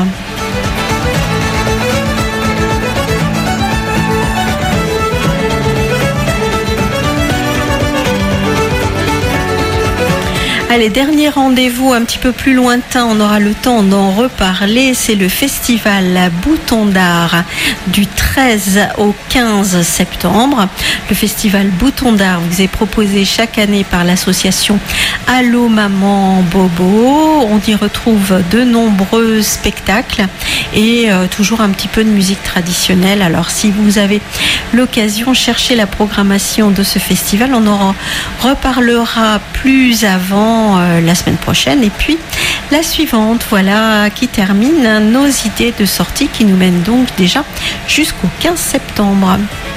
Allez, dernier rendez-vous un petit peu plus lointain, on aura le temps d'en reparler, c'est le festival Bouton d'Art du 13 au 15 septembre. Le festival Bouton d'Art vous est proposé chaque année par l'association Allô Maman Bobo. On y retrouve de nombreux spectacles et toujours un petit peu de musique traditionnelle. Alors si vous avez l'occasion, cherchez la programmation de ce festival. On en reparlera plus avant la semaine prochaine et puis la suivante, voilà qui termine nos idées de sortie qui nous mènent donc déjà jusqu'au 15 septembre.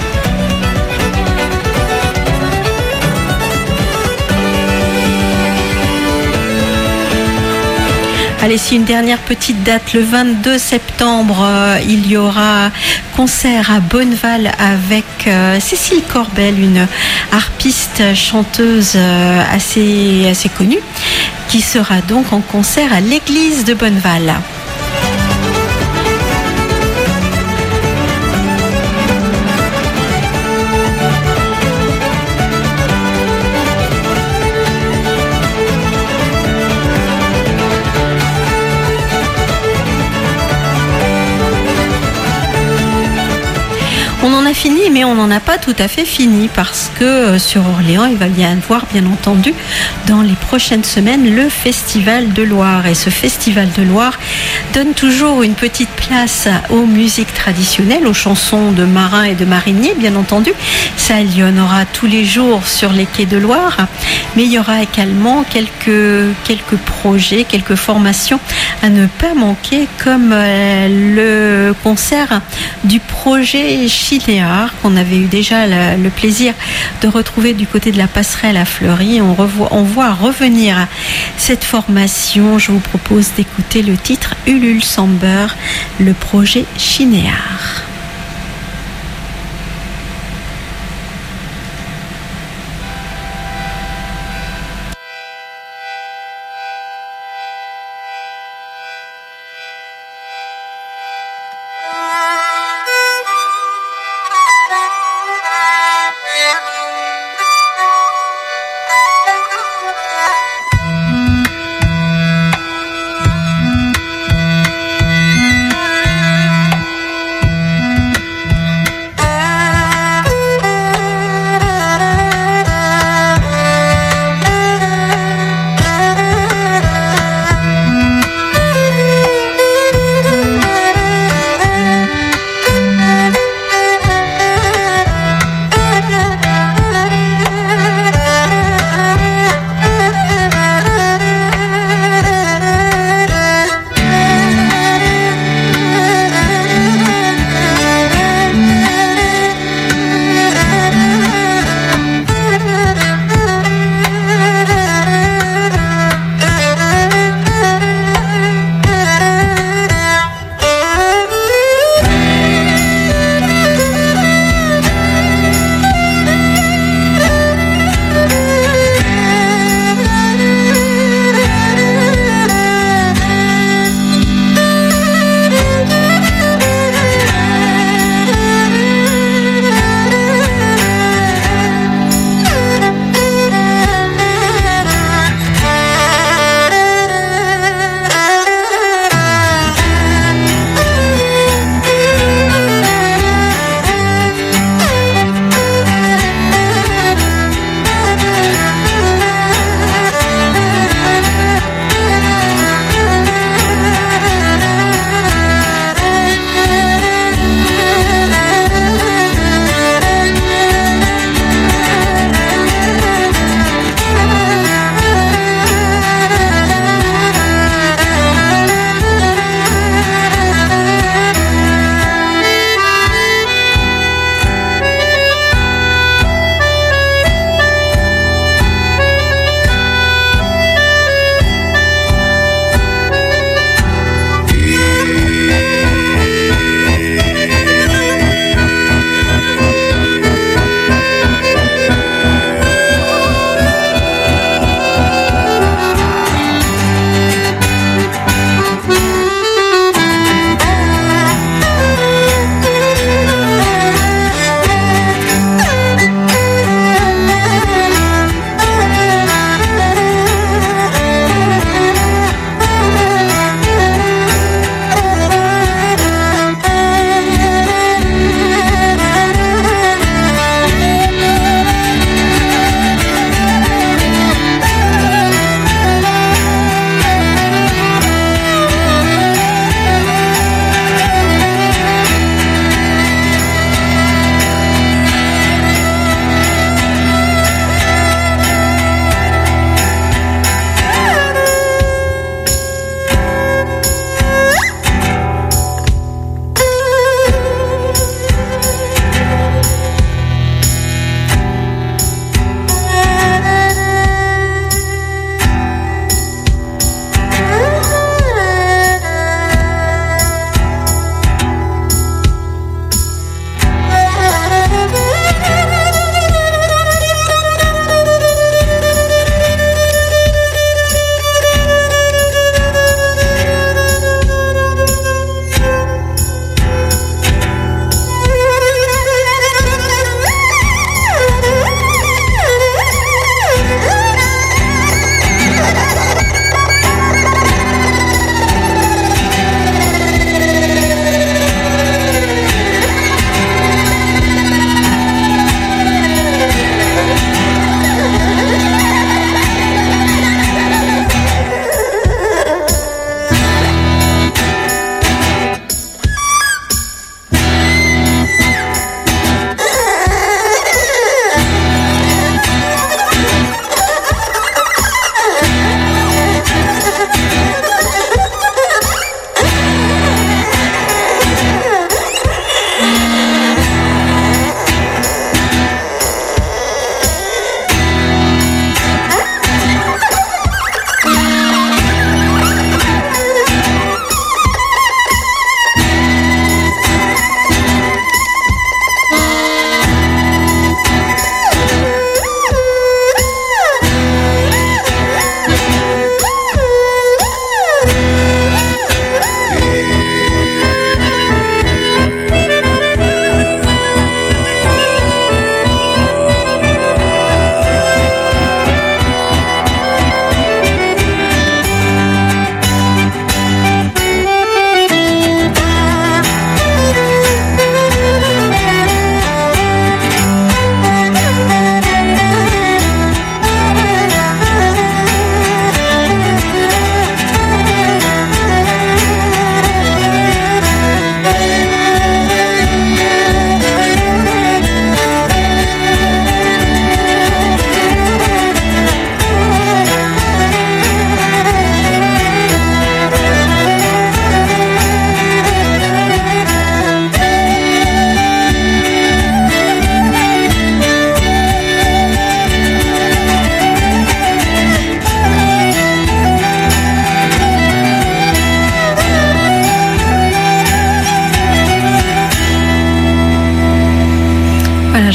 Allez, c'est une dernière petite date. Le 22 septembre, il y aura concert à Bonneval avec Cécile Corbel, une harpiste chanteuse assez connue, qui sera donc en concert à l'église de Bonneval. On en a fini, mais on n'en a pas tout à fait fini parce que sur Orléans, il va y avoir bien entendu dans les prochaines semaines le Festival de Loire. Et ce Festival de Loire donne toujours une petite place aux musiques traditionnelles, aux chansons de marins et de mariniers, bien entendu. Ça, il y en aura tous les jours sur les quais de Loire, mais il y aura également quelques projets, quelques formations à ne pas manquer, comme le concert du projet Chinéar qu'on avait eu déjà le plaisir de retrouver du côté de la passerelle à Fleury. On voit revenir cette formation. Je vous propose d'écouter le titre Ulule Samber, le projet Chinéar.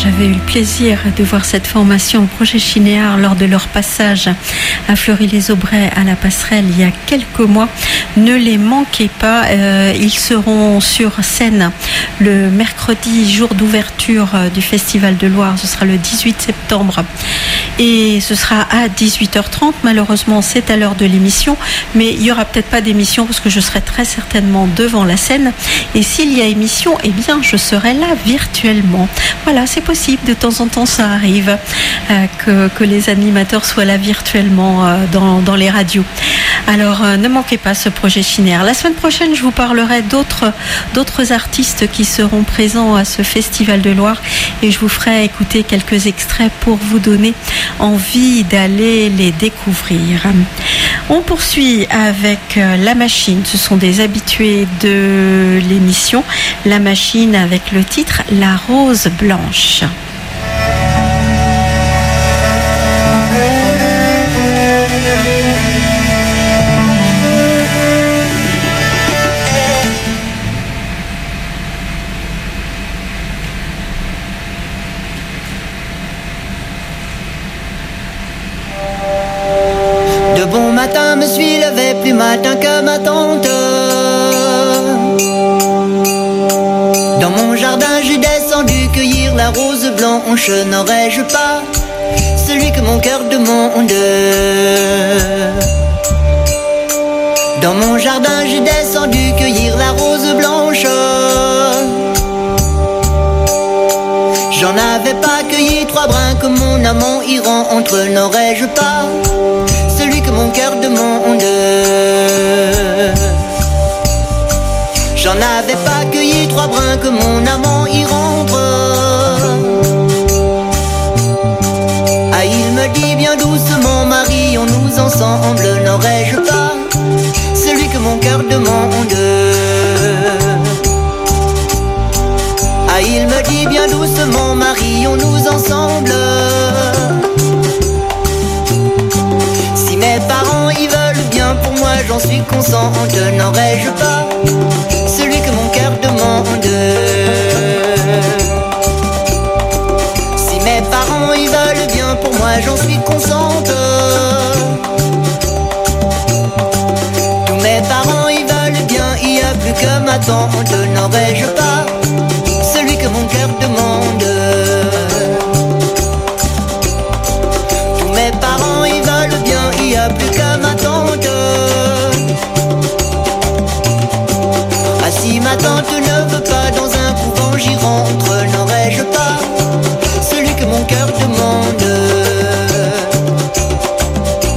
j'avais eu le plaisir de voir cette formation Projet Chinéar lors de leur passage à Fleury-les-Aubrais à la Passerelle il y a quelques mois. Ne les manquez pas, ils seront sur scène le mercredi, jour d'ouverture du Festival de Loire, ce sera le 18 septembre. Et ce sera à 18h30. Malheureusement, c'est à l'heure de l'émission, mais il n'y aura peut-être pas d'émission parce que je serai très certainement devant la scène. Et s'il y a émission, eh bien, je serai là virtuellement. Voilà, c'est possible. De temps en temps, ça arrive que les animateurs soient là virtuellement dans les radios. Alors, ne manquez pas ce projet Chinéar. La semaine prochaine, je vous parlerai d'autres artistes qui seront présents à ce Festival de Loire et je vous ferai écouter quelques extraits pour vous donner envie d'aller les découvrir. On poursuit avec La Machine. Ce sont des habitués de l'émission. La Machine avec le titre La Rose Blanche. De bon matin me suis levé plus matin que ma tante. Dans mon jardin j'ai descendu cueillir la rose blanche. N'aurais-je pas celui que mon cœur demande? Dans mon jardin j'ai descendu cueillir la rose blanche. J'en avais pas cueilli 3 brins que mon amant y rentre. N'aurais-je pas celui que mon cœur demande? J'en avais pas cueilli 3 brins que mon amant y rentre. Ah, il me dit bien doucement, marions-nous ensemble. N'aurais-je pas celui que mon cœur demande? Ah, il me dit bien doucement, marions-nous ensemble. Si mes parents y veulent bien pour moi, j'en suis consciente. N'aurais-je pas celui que mon cœur demande? Si mes parents y veulent bien pour moi, j'en suis consciente. Tous mes parents y veulent bien, il n'y a plus que ma tante. N'aurais-je pas celui que mon cœur demande? Tous mes parents y veulent bien, il n'y a plus que ma tante. Ah, si ma tante ne veut pas dans un couvent, j'y rentre. N'aurais-je pas celui que mon cœur demande?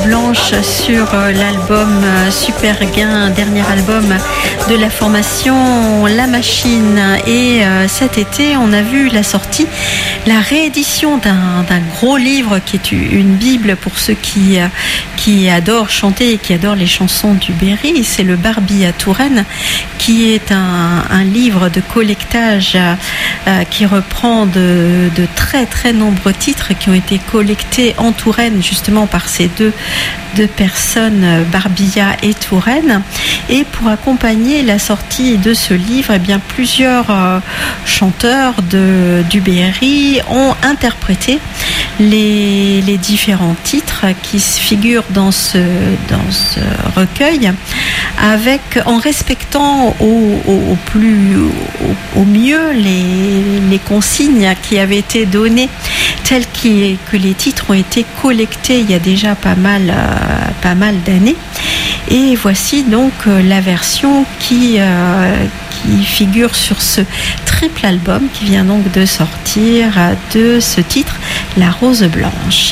Blanche sur l'album Super Gain, dernier album de la formation La Machine. Et cet été, on a vu la sortie, la réédition d'un gros livre qui est une bible pour ceux qui adorent chanter et qui adorent les chansons du Berry. C'est le Barbie à Touraine, qui est un livre de collectage qui reprend de très très nombreux titres qui ont été collectés en Touraine justement par ces deux personnes, Barbilla et Touraine. Et pour accompagner la sortie de ce livre, eh bien, plusieurs chanteurs du Berry ont interprété les différents titres qui figurent dans ce recueil, en respectant au mieux les consignes qui avaient été données telles que les titres ont été collectés il y a déjà pas mal d'années. Et voici donc la version qui figure sur ce triple album qui vient donc de sortir de ce titre, La Rose Blanche.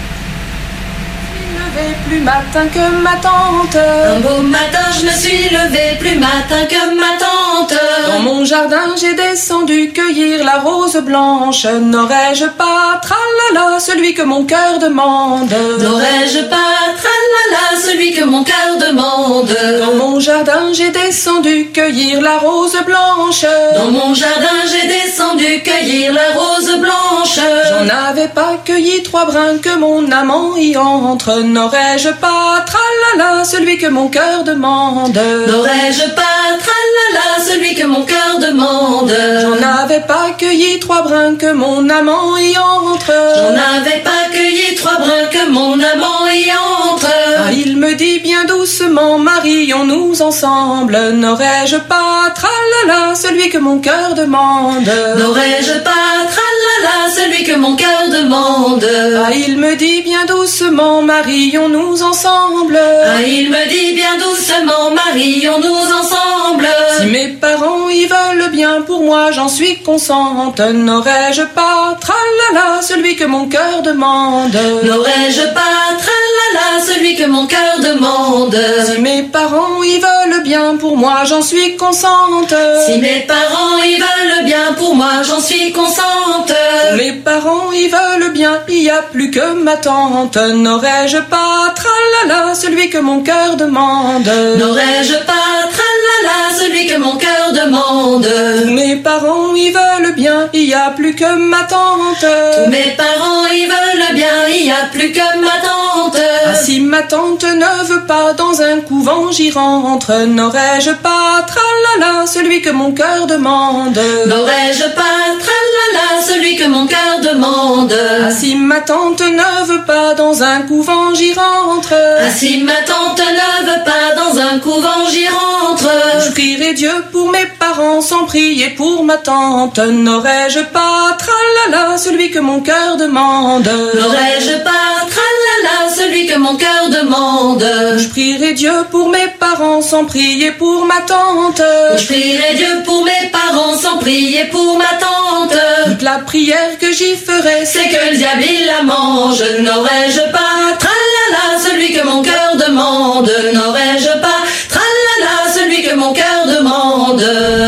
Plus matin que ma tante. Un beau matin, je me suis levée plus matin que ma tante. Dans mon jardin, j'ai descendu cueillir la rose blanche. N'aurais-je pas, tralala, celui que mon cœur demande? N'aurais-je pas, tralala, celui que mon cœur demande? Dans mon jardin, j'ai descendu cueillir la rose blanche. Dans mon jardin, j'ai descendu cueillir la rose blanche. J'en avais pas cueilli 3 brins que mon amant y entre. N'aurais-je pas, tralala, celui que mon cœur demande? N'aurais-je pas, tralala, celui que mon cœur demande? J'en avais pas cueilli 3 brins que mon amant y entre. J'en avais pas cueilli 3 brins que mon amant y entre. Ah, il me dit bien doucement, marions-nous ensemble. N'aurais-je pas, tralala, celui que mon cœur demande? N'aurais-je pas, tralala, celui que mon cœur demande? Ah, il me dit bien doucement, marions-nous ensemble. Ah, il me dit bien doucement, marions-nous ensemble. Si mes parents y veulent bien pour moi, j'en suis consente. N'aurais-je pas, tralala, celui que mon cœur demande? N'aurais-je pas, tralala, celui que mon cœur demande? Si mes parents y veulent bien pour moi, j'en suis consente. Si mes parents y veulent bien pour moi, j'en suis consente. Mes parents y veulent bien, il y a plus que ma tante. N'aurais-je pas, tralala, celui que mon cœur demande? N'aurais-je pas, tralala, celui que mon cœur demande? Tous mes parents y veulent bien, il y a plus que ma tante. Tous mes parents y veulent bien, il y a plus que ma tante. Ah, si ma tante ne veut pas, dans un couvent j'y rentre. N'aurais-je pas, tralala, celui que mon cœur demande? N'aurais-je pas, tralala, celui que mon cœur demande? Ah, si ma tante ne veut pas, dans un couvent j'y rentre. Ah, si ma tante ne veut pas, dans un couvent j'y rentre. Je prierai Dieu pour mes parents, sans prier pour ma tante. N'aurais-je pas, tralala, celui que mon cœur demande? N'aurais-je pas, tralala, celui que mon cœur demande? Je prierai Dieu pour mes parents, sans prier pour ma tante. Je prierai Dieu pour mes parents, sans prier pour ma tante. Toute la prière que j'y ferai, c'est que le diable il la mange. N'aurais-je pas, tralala, celui que mon cœur demande? N'aurais-je pas, tralala, celui que mon cœur demande?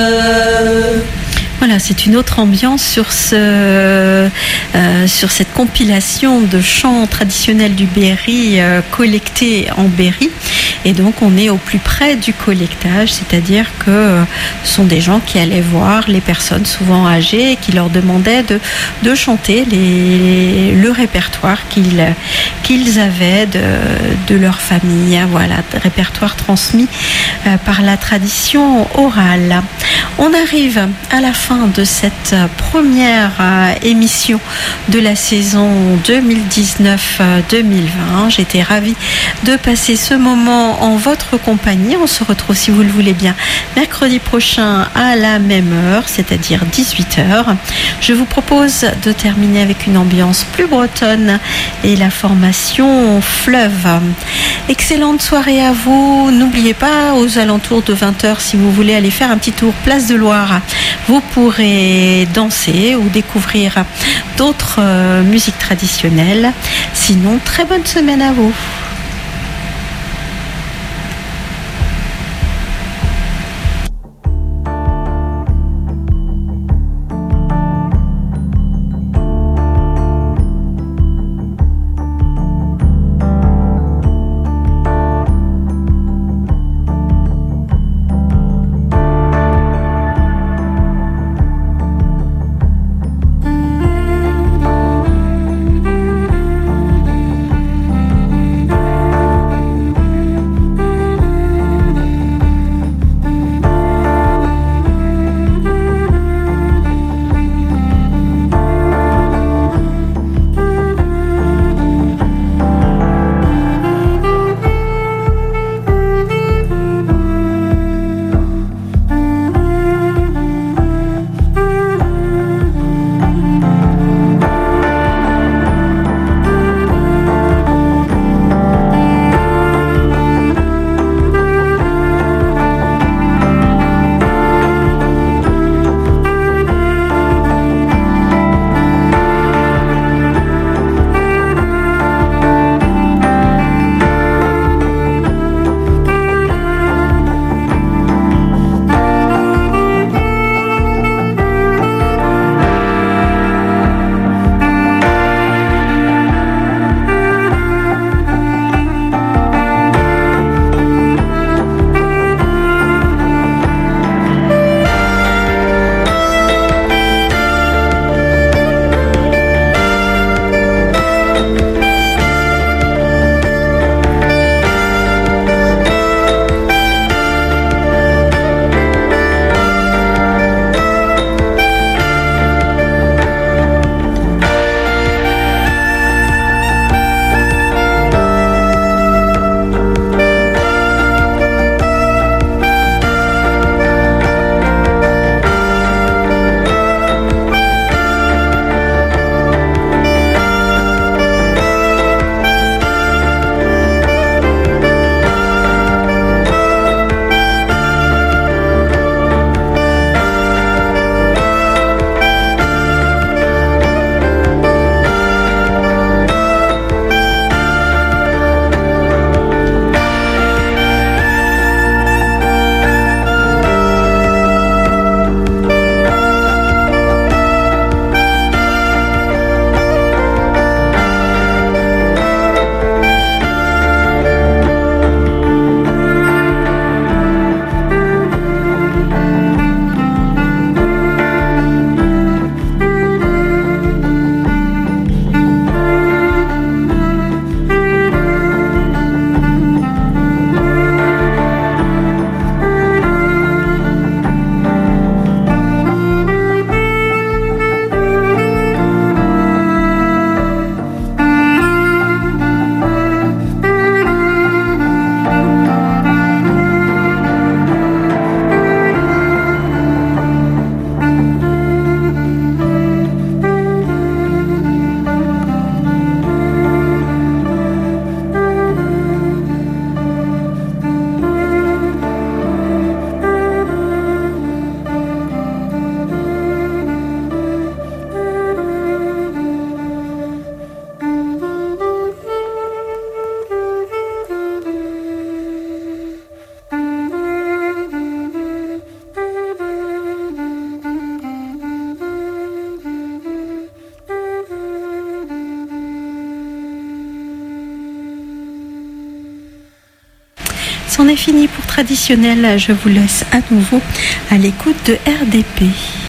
Voilà, c'est une autre ambiance sur cette compilation de chants traditionnels du Berry collectés en Berry. Et donc on est au plus près du collectage, c'est-à-dire que ce sont des gens qui allaient voir les personnes souvent âgées et qui leur demandaient de chanter le répertoire qu'ils avaient de leur famille. Voilà, répertoire transmis par la tradition orale. On arrive à la fin de cette première émission de la saison 2019-2020. J'étais ravie de passer ce moment en votre compagnie. On se retrouve, si vous le voulez bien, mercredi prochain à la même heure, c'est-à-dire 18h. Je vous propose de terminer avec une ambiance plus bretonne et la formation Fleuve. Excellente soirée à vous. N'oubliez pas, aux alentours de 20h, si vous voulez aller faire un petit tour Place de Loire, vous pourrez danser ou découvrir d'autres musiques traditionnelles. Sinon, très bonne semaine à vous. c'en est fini pour Traditionnel. Je vous laisse à nouveau à l'écoute de RDP.